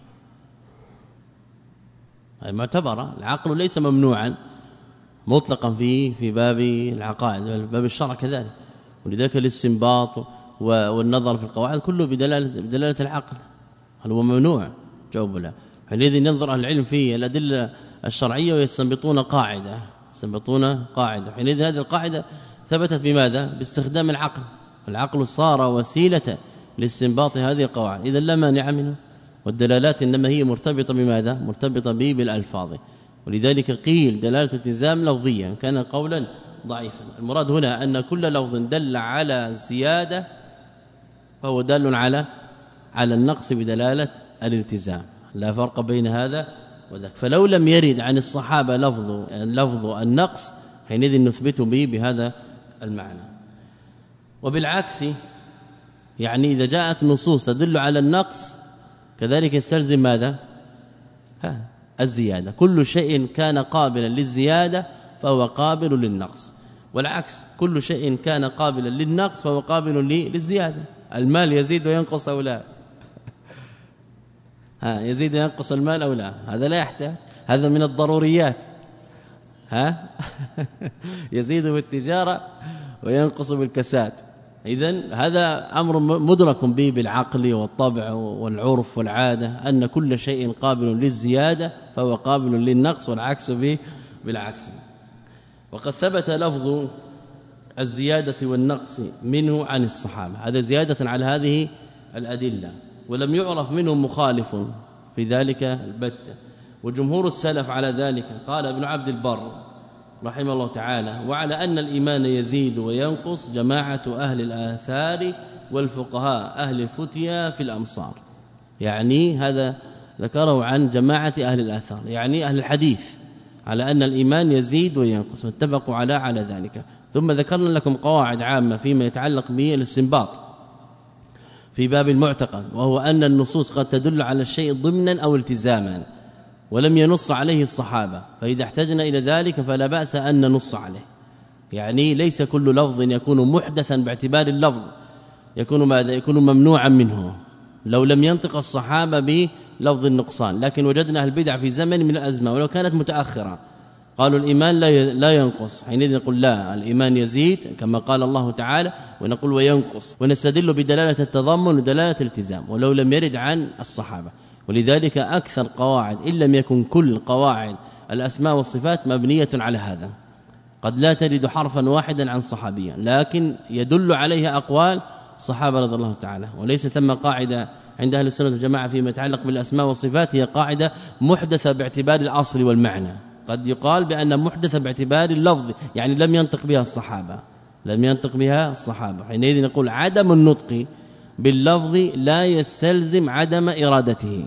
هي معتبرة. العقل ليس ممنوعا مطلقا في في باب العقائد باب الشرع كذلك. ولذلك الاستنباط والنظر في القواعد كله بدلالة بدلالة العقل. هل هو ممنوع؟ جواب لا. حينئذ ينظر أهل العلم في الأدلة الشرعية ويستنبطون قاعدة يستنبطون قاعدة. حينئذ هذه القاعدة ثبتت بماذا؟ باستخدام العقل. العقل صار وسيلة لاستنباط هذه القواعد إذا لا مانع منه. والدلالات إنما هي مرتبطة بماذا؟ مرتبطة به بالألفاظ. ولذلك قيل دلالة التزام لفظية كان قولا ضعيفا. المراد هنا أن كل لفظ دل على زيادة فهو دال على على النقص بدلالة الالتزام لا فرق بين هذا وذاك. فلو لم يرد عن الصحابة لفظ لفظ النقص حينئذ نثبت به بهذا المعنى. وبالعكس يعني إذا جاءت نصوص تدل على النقص كذلك يستلزم ماذا؟ ها الزيادة. كل شيء كان قابلا للزيادة فهو قابل للنقص، والعكس كل شيء كان قابلا للنقص فهو قابل للزيادة. المال يزيد وينقص أو لا؟ ها يزيد وينقص المال أو لا؟ هذا لا يحتاج، هذا من الضروريات. ها يزيد بالتجارة وينقص بالكساد. إذن هذا أمر مدرك به بالعقل والطبع والعرف والعادة أن كل شيء قابل للزيادة فهو قابل للنقص، والعكس به بالعكس. وقد ثبت لفظ الزيادة والنقص منه عن الصحابة، هذا زيادة على هذه الأدلة، ولم يعرف منهم مخالف في ذلك البتة. وجمهور السلف على ذلك. قال ابن عبد البر رحمه الله تعالى: وعلى أن الإيمان يزيد وينقص جماعة أهل الآثار والفقهاء أهل الفتيا في الأمصار. يعني هذا ذكره عن جماعة أهل الآثار، يعني أهل الحديث، على أن الإيمان يزيد وينقص، واتفقوا على على ذلك. ثم ذكرنا لكم قواعد عامة فيما يتعلق بالاستنباط في باب المعتقد، وهو أن النصوص قد تدل على الشيء ضمنا أو التزاما ولم ينص عليه الصحابة، فإذا احتجنا إلى ذلك فلا بأس أن ننص عليه. يعني ليس كل لفظ يكون محدثا باعتبار اللفظ يكون ماذا؟ يكون ممنوعا منه لو لم ينطق الصحابة بلفظ النقصان. لكن وجدنا أهل البدع في زمن من الأزمة ولو كانت متأخرة قالوا الإيمان لا ينقص، حينئذ نقول لا، الإيمان يزيد كما قال الله تعالى، ونقول وينقص، ونستدل بدلالة التضمن ودلالة الالتزام ولو لم يرد عن الصحابة. ولذلك أكثر قواعد إن لم يكن كل قواعد الأسماء والصفات مبنية على هذا. قد لا تجد حرفا واحدا عن صحابيا لكن يدل عليها أقوال الصحابة رضي الله تعالى. وليس ثم قاعدة عند أهل السنة والجماعة فيما يتعلق بالأسماء والصفات هي قاعدة محدثة باعتبار الأصل والمعنى. قد يقال بأن محدثة باعتبار اللفظ، يعني لم ينطق بها الصحابة لم ينطق بها الصحابة حينئذ نقول عدم النطق باللفظ لا يستلزم عدم إرادته.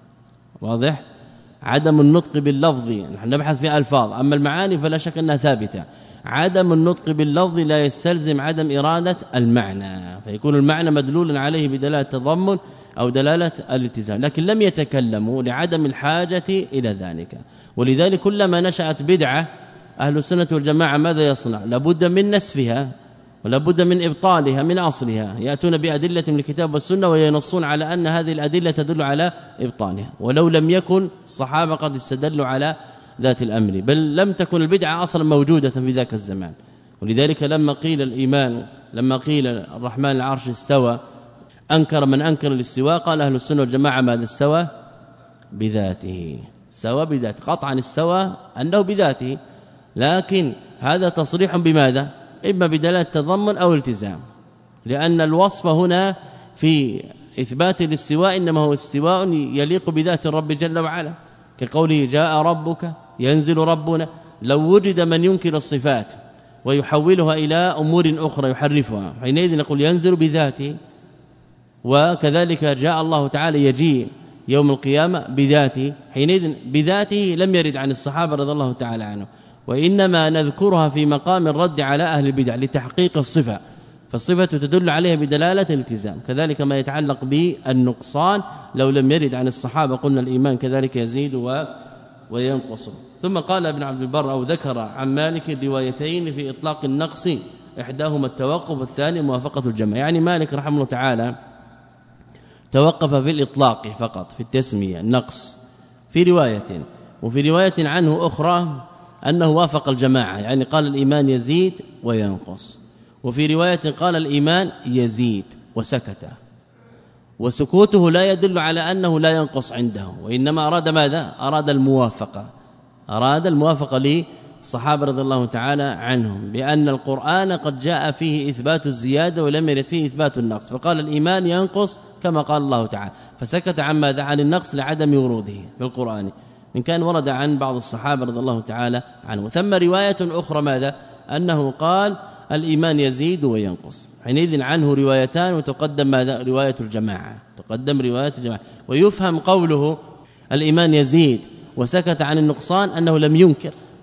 واضح؟ عدم النطق باللفظ، نحن نبحث في ألفاظ، أما المعاني فلا شك أنها ثابتة. عدم النطق باللفظ لا يستلزم عدم إرادة المعنى، فيكون المعنى مدلولا عليه بدلالة التضمن أو دلالة الالتزام، لكن لم يتكلموا لعدم الحاجة إلى ذلك. ولذلك كلما نشأت بدعة أهل السنة والجماعة ماذا يصنع؟ لابد من نسفها ولابد من إبطالها من أصلها، يأتون بأدلة من الكتاب والسنة وينصون على أن هذه الأدلة تدل على إبطالها، ولو لم يكن الصحابة قد استدلوا على ذات الأمر، بل لم تكن البدعة أصلا موجودة في ذاك الزمان. ولذلك لما قيل الإيمان لما قيل الرحمن العرش استوى أنكر من أنكر الاستواء، قال أهل السنة والجماعة ماذا؟ استوى بذاته، استوى بذاته، قطعا استوى أنه بذاته، لكن هذا تصريح بماذا؟ إما بدلالة تضمن أو التزام، لأن الوصف هنا في إثبات الاستواء إنما هو استواء يليق بذات الرب جل وعلا، كقوله جاء ربك ينزل ربنا. لو وجد من ينكر الصفات ويحولها إلى أمور أخرى يحرفها حينئذ نقول ينزل بذاته. وكذلك جاء الله تعالى يجيء يوم القيامة بذاته، حينئذ بذاته لم يرد عن الصحابة رضي الله تعالى عنهم، وإنما نذكرها في مقام الرد على أهل البدع لتحقيق الصفة، فالصفة تدل عليها بدلالة الالتزام. كذلك ما يتعلق بالنقصان لو لم يرد عن الصحابة قلنا الإيمان كذلك يزيد و... وينقص. ثم قال ابن عبد البر أو ذكر عن مالك روايتين في إطلاق النقص، إحداهما التوقف والثاني موافقة الجمع. يعني مالك رحمه الله تعالى توقف في الإطلاق فقط في التسمية النقص في رواية، وفي رواية عنه أخرى أنه وافق الجماعة، يعني قال الإيمان يزيد وينقص، وفي رواية قال الإيمان يزيد وسكت. وسكوته لا يدل على أنه لا ينقص عنده، وإنما أراد ماذا؟ أراد الموافقة أراد الموافقة للصحابة رضي الله تعالى عنهم، بأن القرآن قد جاء فيه إثبات الزيادة ولم يرد فيه إثبات النقص، فقال الإيمان ينقص كما قال الله تعالى، فسكت عن ماذا؟ عن النقص لعدم وروده في القرآن، من كان ورد عن بعض الصحابة رضي الله تعالى عنه. ثم رواية أخرى ماذا؟ أنه قال الإيمان يزيد وينقص، حينئذ عنه روايتان وتقدم ماذا؟ رواية الجماعة، تقدم رواية الجماعة. ويفهم قوله الإيمان يزيد وسكت عن النقصان أنه لم ينكر،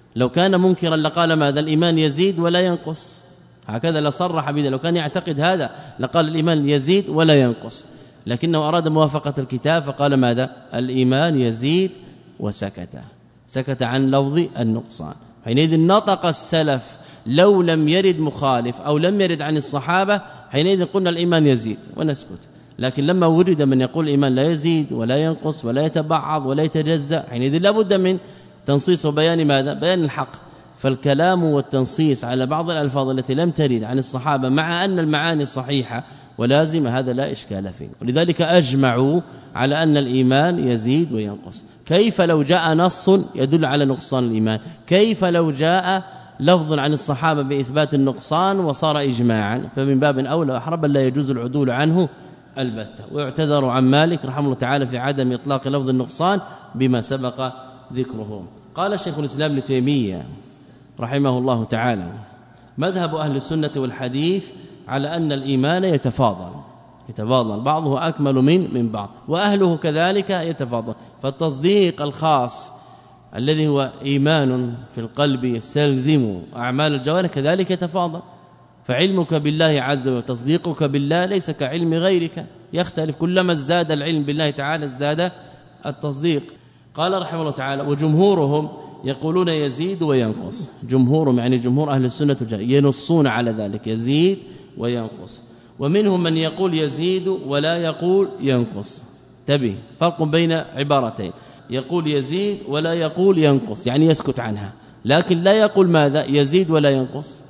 لو كان منكرا لقال ماذا الإيمان يزيد ولا ينقص، هكذا لصرح بذلك. لو كان يعتقد هذا لقال الإيمان يزيد ولا ينقص، لكنه أراد موافقة الكتاب فقال ماذا الإيمان يزيد وسكت، سكت عن لفظ النقصان. حينئذ نطق السلف لو لم يرد مخالف أو لم يرد عن الصحابة حينئذ قلنا الإيمان يزيد ونسكت، لكن لما وجد من يقول الإيمان لا يزيد ولا ينقص ولا يتبعض ولا يتجزأ حينئذ لابد من تنصيص وبيان ماذا بيان الحق. فالكلام والتنصيص على بعض الألفاظ التي لم ترد عن الصحابة مع أن المعاني صحيحة ولازمة هذا لا إشكال فيه، ولذلك أجمعوا على أن الإيمان يزيد وينقص. كيف لو جاء نص يدل على نقصان الإيمان؟ كيف لو جاء لفظ عن الصحابة بإثبات النقصان وصار إجماعا؟ فمن باب أولى وأحرى لا يجوز العدول عنه البتة. ويعتذر عن مالك رحمه الله تعالى في عدم إطلاق لفظ النقصان بما سبق ذكره. قال الشيخ الإسلام ابن تيمية رحمه الله تعالى مذهب أهل السنة والحديث على أن الإيمان يتفاضل يتفاضل بعضه أكمل من من بعض، وأهله كذلك يتفاضل. فالتصديق الخاص الذي هو إيمان في القلب يستلزم أعمال الجوارح كذلك يتفاضل. فعلمك بالله عز وجل وتصديقك بالله ليس كعلم غيرك، يختلف، كلما ازداد العلم بالله تعالى ازداد التصديق. قال رحمه الله تعالى وجمهورهم يقولون يزيد وينقص، جمهورهم يعني جمهور أهل السنة ينصون على ذلك يزيد وينقص. ومنهم من يقول يزيد ولا يقول ينقص، تبه فرق بين عبارتين، يقول يزيد ولا يقول ينقص يعني يسكت عنها، لكن لا يقول ماذا يزيد ولا ينقص،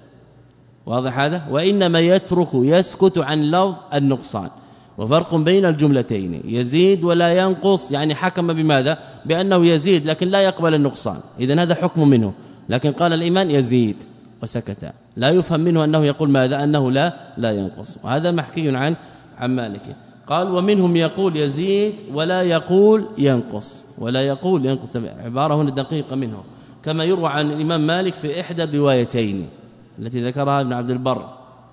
واضح هذا؟ وإنما يترك يسكت عن لفظ النقصان. وفرق بين الجملتين يزيد ولا ينقص يعني حكم بماذا بأنه يزيد لكن لا يقبل النقصان، إذن هذا حكم منه، لكن قال الإيمان يزيد وسكت، لا يفهم منه أنه يقول ماذا أنه لا لا ينقص، وهذا محكي عن عن مالك. قال ومنهم يقول يزيد ولا يقول ينقص، ولا يقول ينقص عبارة هنا دقيقة منه، كما يروى عن الإمام مالك في إحدى الروايتين التي ذكرها ابن عبد البر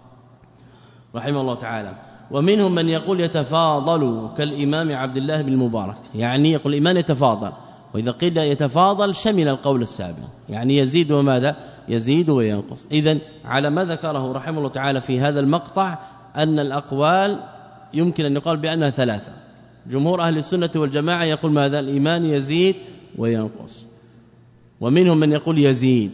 رحمه الله تعالى. ومنهم من يقول يتفاضل كالإمام عبد الله بن المبارك، يعني يقول الإيمان يتفاضل، وإذا قيل يتفاضل شمل القول السابق، يعني يزيد وماذا يزيد وينقص. إذن على ما ذكره رحمه الله تعالى في هذا المقطع أن الأقوال يمكن أن يقال بأنها ثلاثة. جمهور أهل السنة والجماعة يقول ماذا الإيمان يزيد وينقص، ومنهم من يقول يزيد،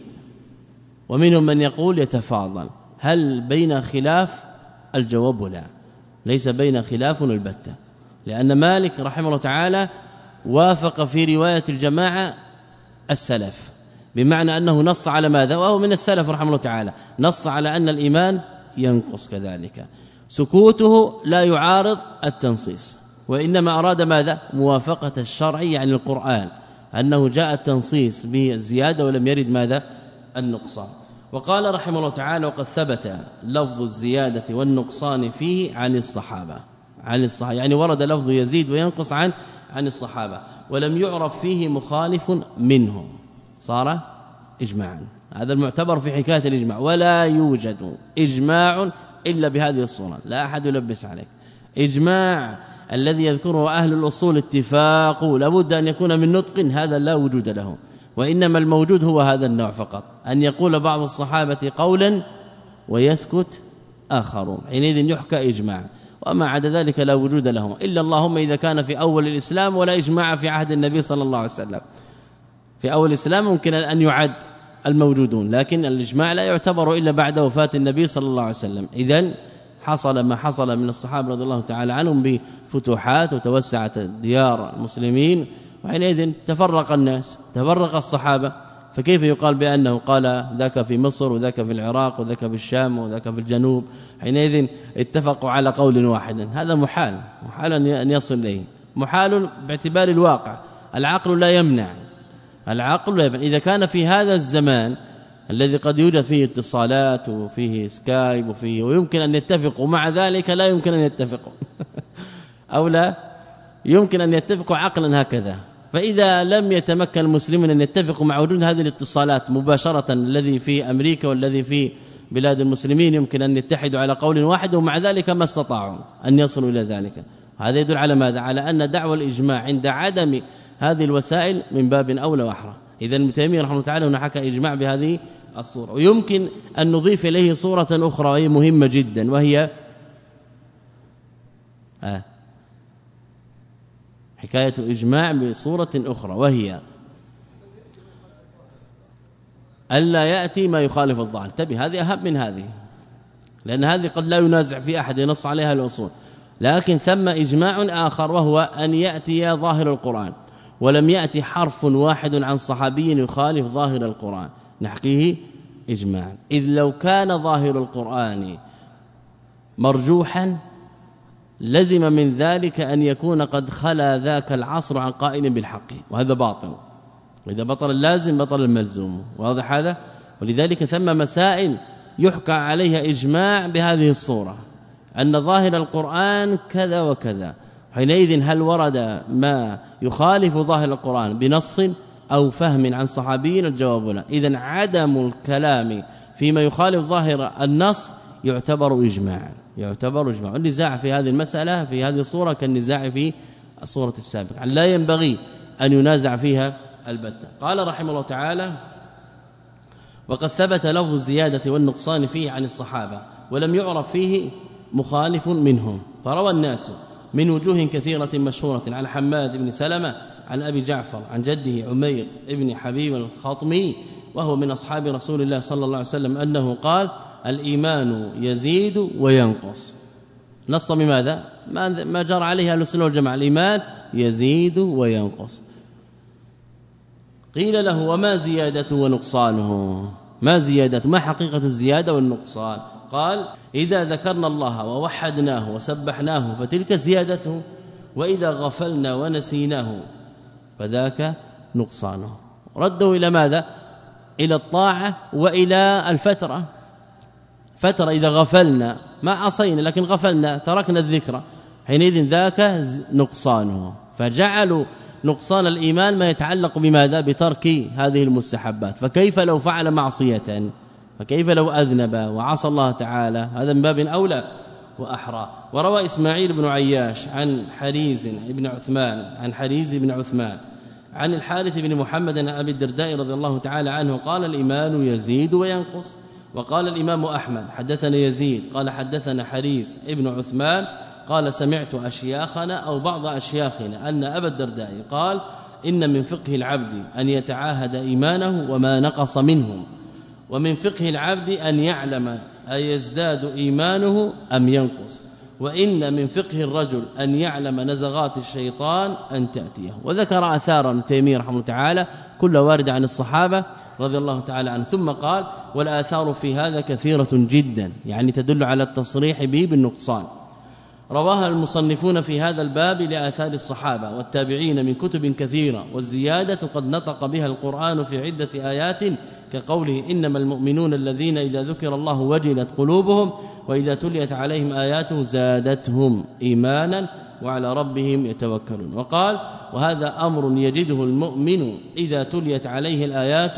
ومنهم من يقول يتفاضل. هل بين خلاف؟ الجواب لا، ليس بين خلاف البتة، لأن مالك رحمه الله تعالى وافق في رواية الجماعة السلف، بمعنى أنه نص على ماذا، وهو من السلف رحمه الله تعالى، نص على أن الإيمان ينقص كذلك. سكوته لا يعارض التنصيص، وإنما أراد ماذا موافقة الشرع يعني القرآن، أنه جاء التنصيص بالزيادة ولم يرد ماذا النقصان. وقال رحمه الله تعالى وقد ثبت لفظ الزيادة والنقصان فيه عن الصحابة، عن الصحابة يعني ورد لفظ يزيد وينقص عن عن الصحابة، ولم يعرف فيه مخالف منهم، صار إجماعا. هذا المعتبر في حكاية الإجماع، ولا يوجد إجماع إلا بهذه الصورة، لا أحد يلبس عليك. إجماع الذي يذكره أهل الأصول اتفاق لابد أن يكون من نطق، هذا لا وجود له، وإنما الموجود هو هذا النوع فقط، أن يقول بعض الصحابة قولا ويسكت آخرون، حينئذ يحكى إجماع، وما عدا ذلك لا وجود له، إلا اللهم إذا كان في أول الإسلام، ولا إجماع في عهد النبي صلى الله عليه وسلم. في أول الإسلام ممكن أن يعد الموجودون، لكن الإجماع لا يعتبر إلا بعد وفاة النبي صلى الله عليه وسلم. إذن حصل ما حصل من الصحابة رضي الله تعالى عنهم بفتوحات وتوسعت ديار المسلمين، وحينئذ تفرق الناس، تفرق الصحابة، فكيف يقال بأنه قال ذاك في مصر وذاك في العراق وذاك في الشام وذاك في الجنوب، حينئذ اتفقوا على قول واحد؟ هذا محال، محال أن يصل إليه، محال باعتبار الواقع، العقل لا يمنع، العقل لا يمنع. إذا كان في هذا الزمان الذي قد يوجد فيه اتصالات وفيه سكايب وفيه ويمكن أن يتفقوا، مع ذلك لا يمكن أن يتفقوا أو لا يمكن أن يتفقوا عقلا هكذا. فإذا لم يتمكن المسلمين أن يتفقوا مع وجود هذه الاتصالات مباشرة، الذي في أمريكا والذي في بلاد المسلمين يمكن أن يتحدوا على قول واحد، ومع ذلك ما استطاعوا أن يصلوا إلى ذلك. هذا يدل على ماذا؟ على أن دعوى الإجماع عند عدم هذه الوسائل من باب أولى وأحرى. إذن ابن تيمية رحمه الله تعالى هنا حكى إجماع بهذه الصورة. ويمكن أن نضيف إليه صورة أخرى وهي مهمة جدا، وهي آه حكاية إجماع بصورة أخرى، وهي ألا يأتي ما يخالف الظاهر. انتبه، هذه أهم من هذه، لأن هذه قد لا ينازع في أحد ينص عليها الأصول، لكن ثم إجماع آخر وهو أن يأتي ظاهر القرآن، ولم يأتي حرف واحد عن صحابي يخالف ظاهر القرآن نحكيه إجماعا. إذ لو كان ظاهر القرآن مرجوحا لزم من ذلك أن يكون قد خلا ذاك العصر عن قائل بالحق، وهذا باطل، وإذا بطل اللازم بطل الملزوم، واضح هذا؟ ولذلك ثم مسائل يحكى عليها إجماع بهذه الصورة، أن ظاهر القرآن كذا وكذا، حينئذ هل ورد ما يخالف ظاهر القرآن بنص أو فهم عن صحابي؟ الجواب لا. إذن عدم الكلام فيما يخالف ظاهر النص يعتبر إجماعا، يعتبر إجماعا. النزاع في هذه المسألة في هذه الصورة كالنزاع في الصورة السابقة، لا ينبغي أن ينازع فيها البتة. قال رحمه الله تعالى: وقد ثبت لفظ الزيادة والنقصان فيه عن الصحابة ولم يعرف فيه مخالف منهم، فروى الناس من وجوه كثيرة مشهورة عن حماد بن سلمة عن أبي جعفر عن جده عمير ابن حبيب الخاطمي وهو من أصحاب رسول الله صلى الله عليه وسلم أنه قال: الإيمان يزيد وينقص. نص بماذا؟ ما جرى عليه أهل السنة والجماعة، الإيمان يزيد وينقص. قيل له: وما زيادته ونقصانه؟ ما زيادته؟ ما حقيقة الزيادة والنقصان؟ قال: إذا ذكرنا الله ووحدناه وسبحناه فتلك زيادته، وإذا غفلنا ونسيناه فذاك نقصانه. رده إلى ماذا؟ إلى الطاعة وإلى الفترة. فترة إذا غفلنا، ما عصينا لكن غفلنا تركنا الذكر، حينئذ ذاك نقصانه. فجعلوا نقصان الإيمان ما يتعلق بماذا؟ بترك هذه المستحبات. فكيف لو فعل معصية؟ فكيف لو أذنب وعصى الله تعالى؟ هذا من باب أولى وأحرى. وروى إسماعيل بن عياش عن حريز بن عثمان عن حريز بن عثمان عن الحارث بن محمد عن أبي الدرداء رضي الله تعالى عنه قال: الإيمان يزيد وينقص. وقال الإمام أحمد: حدثنا يزيد قال حدثنا حريز ابن عثمان قال: سمعت أشياخنا أو بعض أشياخنا أن أبا الدرداء قال: إن من فقه العبد أن يتعاهد إيمانه وما نقص منه، ومن فقه العبد أن يعلم أيزداد إيمانه أم ينقص، وإن من فقه الرجل أن يعلم نزغات الشيطان أن تأتيه. وذكر آثارا ابن تيمية رحمه الله تعالى كل وارد عن الصحابة رضي الله تعالى عنهم، ثم قال: والآثار في هذا كثيرة جدا، يعني تدل على التصريح به بالنقصان. رواها المصنفون في هذا الباب لآثار الصحابة والتابعين من كتب كثيرة، والزيادة قد نطق بها القرآن في عدة آيات كقوله: إنما المؤمنون الذين إذا ذكر الله وجلت قلوبهم وإذا تليت عليهم آياته زادتهم إيمانا وعلى ربهم يتوكلون. وقال: وهذا أمر يجده المؤمن إذا تليت عليه الآيات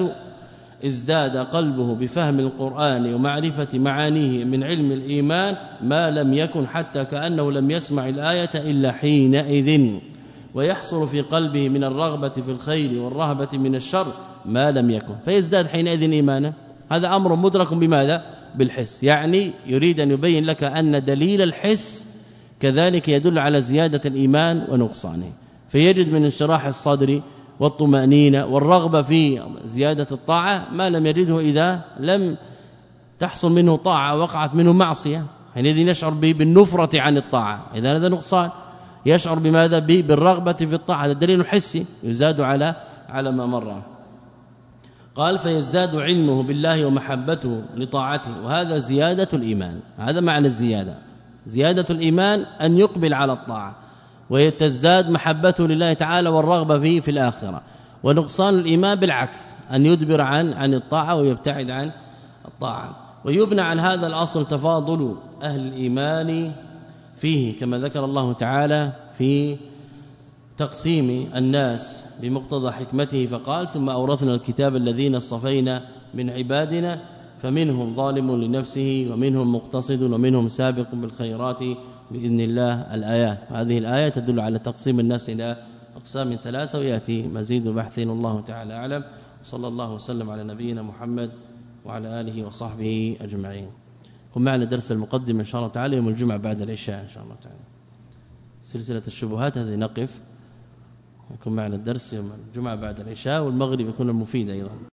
ازداد قلبه بفهم القرآن ومعرفة معانيه من علم الإيمان ما لم يكن، حتى كأنه لم يسمع الآية إلا حينئذ، ويحصل في قلبه من الرغبة في الخير والرهبة من الشر ما لم يكن، فيزداد حينئذ إيمانا. هذا أمر مدرك بماذا؟ بالحس. يعني يريد أن يبين لك أن دليل الحس كذلك يدل على زيادة الإيمان ونقصانه، فيجد من انشراح الصدر والطمأنينة والرغبة في زيادة الطاعة ما لم يجده إذا لم تحصل منه طاعة وقعت منه معصية، حينئذ يشعر بالنفرة عن الطاعة، إذا هذا نقصان. يشعر بماذا؟ بالرغبة في الطاعة، هذا دليل حسي يزاد على على ما مر. قال: فيزداد علمه بالله ومحبته لطاعته، وهذا زيادة الإيمان. هذا معنى الزيادة، زيادة الإيمان أن يقبل على الطاعة ويتزداد محبته لله تعالى والرغبة فيه في الآخرة. ونقصان الإيمان بالعكس، أن يدبر عن عن الطاعة ويبتعد عن الطاعة. ويبنى عن هذا الأصل تفاضل أهل الإيمان فيه، كما ذكر الله تعالى في تقسيم الناس بمقتضى حكمته فقال: ثم أورثنا الكتاب الذين اصطفينا من عبادنا فمنهم ظالم لنفسه ومنهم مقتصد ومنهم سابق بالخيرات بإذن الله. الآيات، هذه الآية تدل على تقسيم الناس إلى أقسام ثلاثة، ويأتي مزيد بحث. الله تعالى أعلم، صلى الله وسلم على نبينا محمد وعلى آله وصحبه أجمعين. قم معنا درس المقدمة إن شاء الله تعالى يوم الجمعة بعد العشاء إن شاء الله تعالى. سلسلة الشبهات هذه نقف، يكون معنا الدرس يوم الجمعة بعد العشاء، والمغرب يكون المفيد أيضا.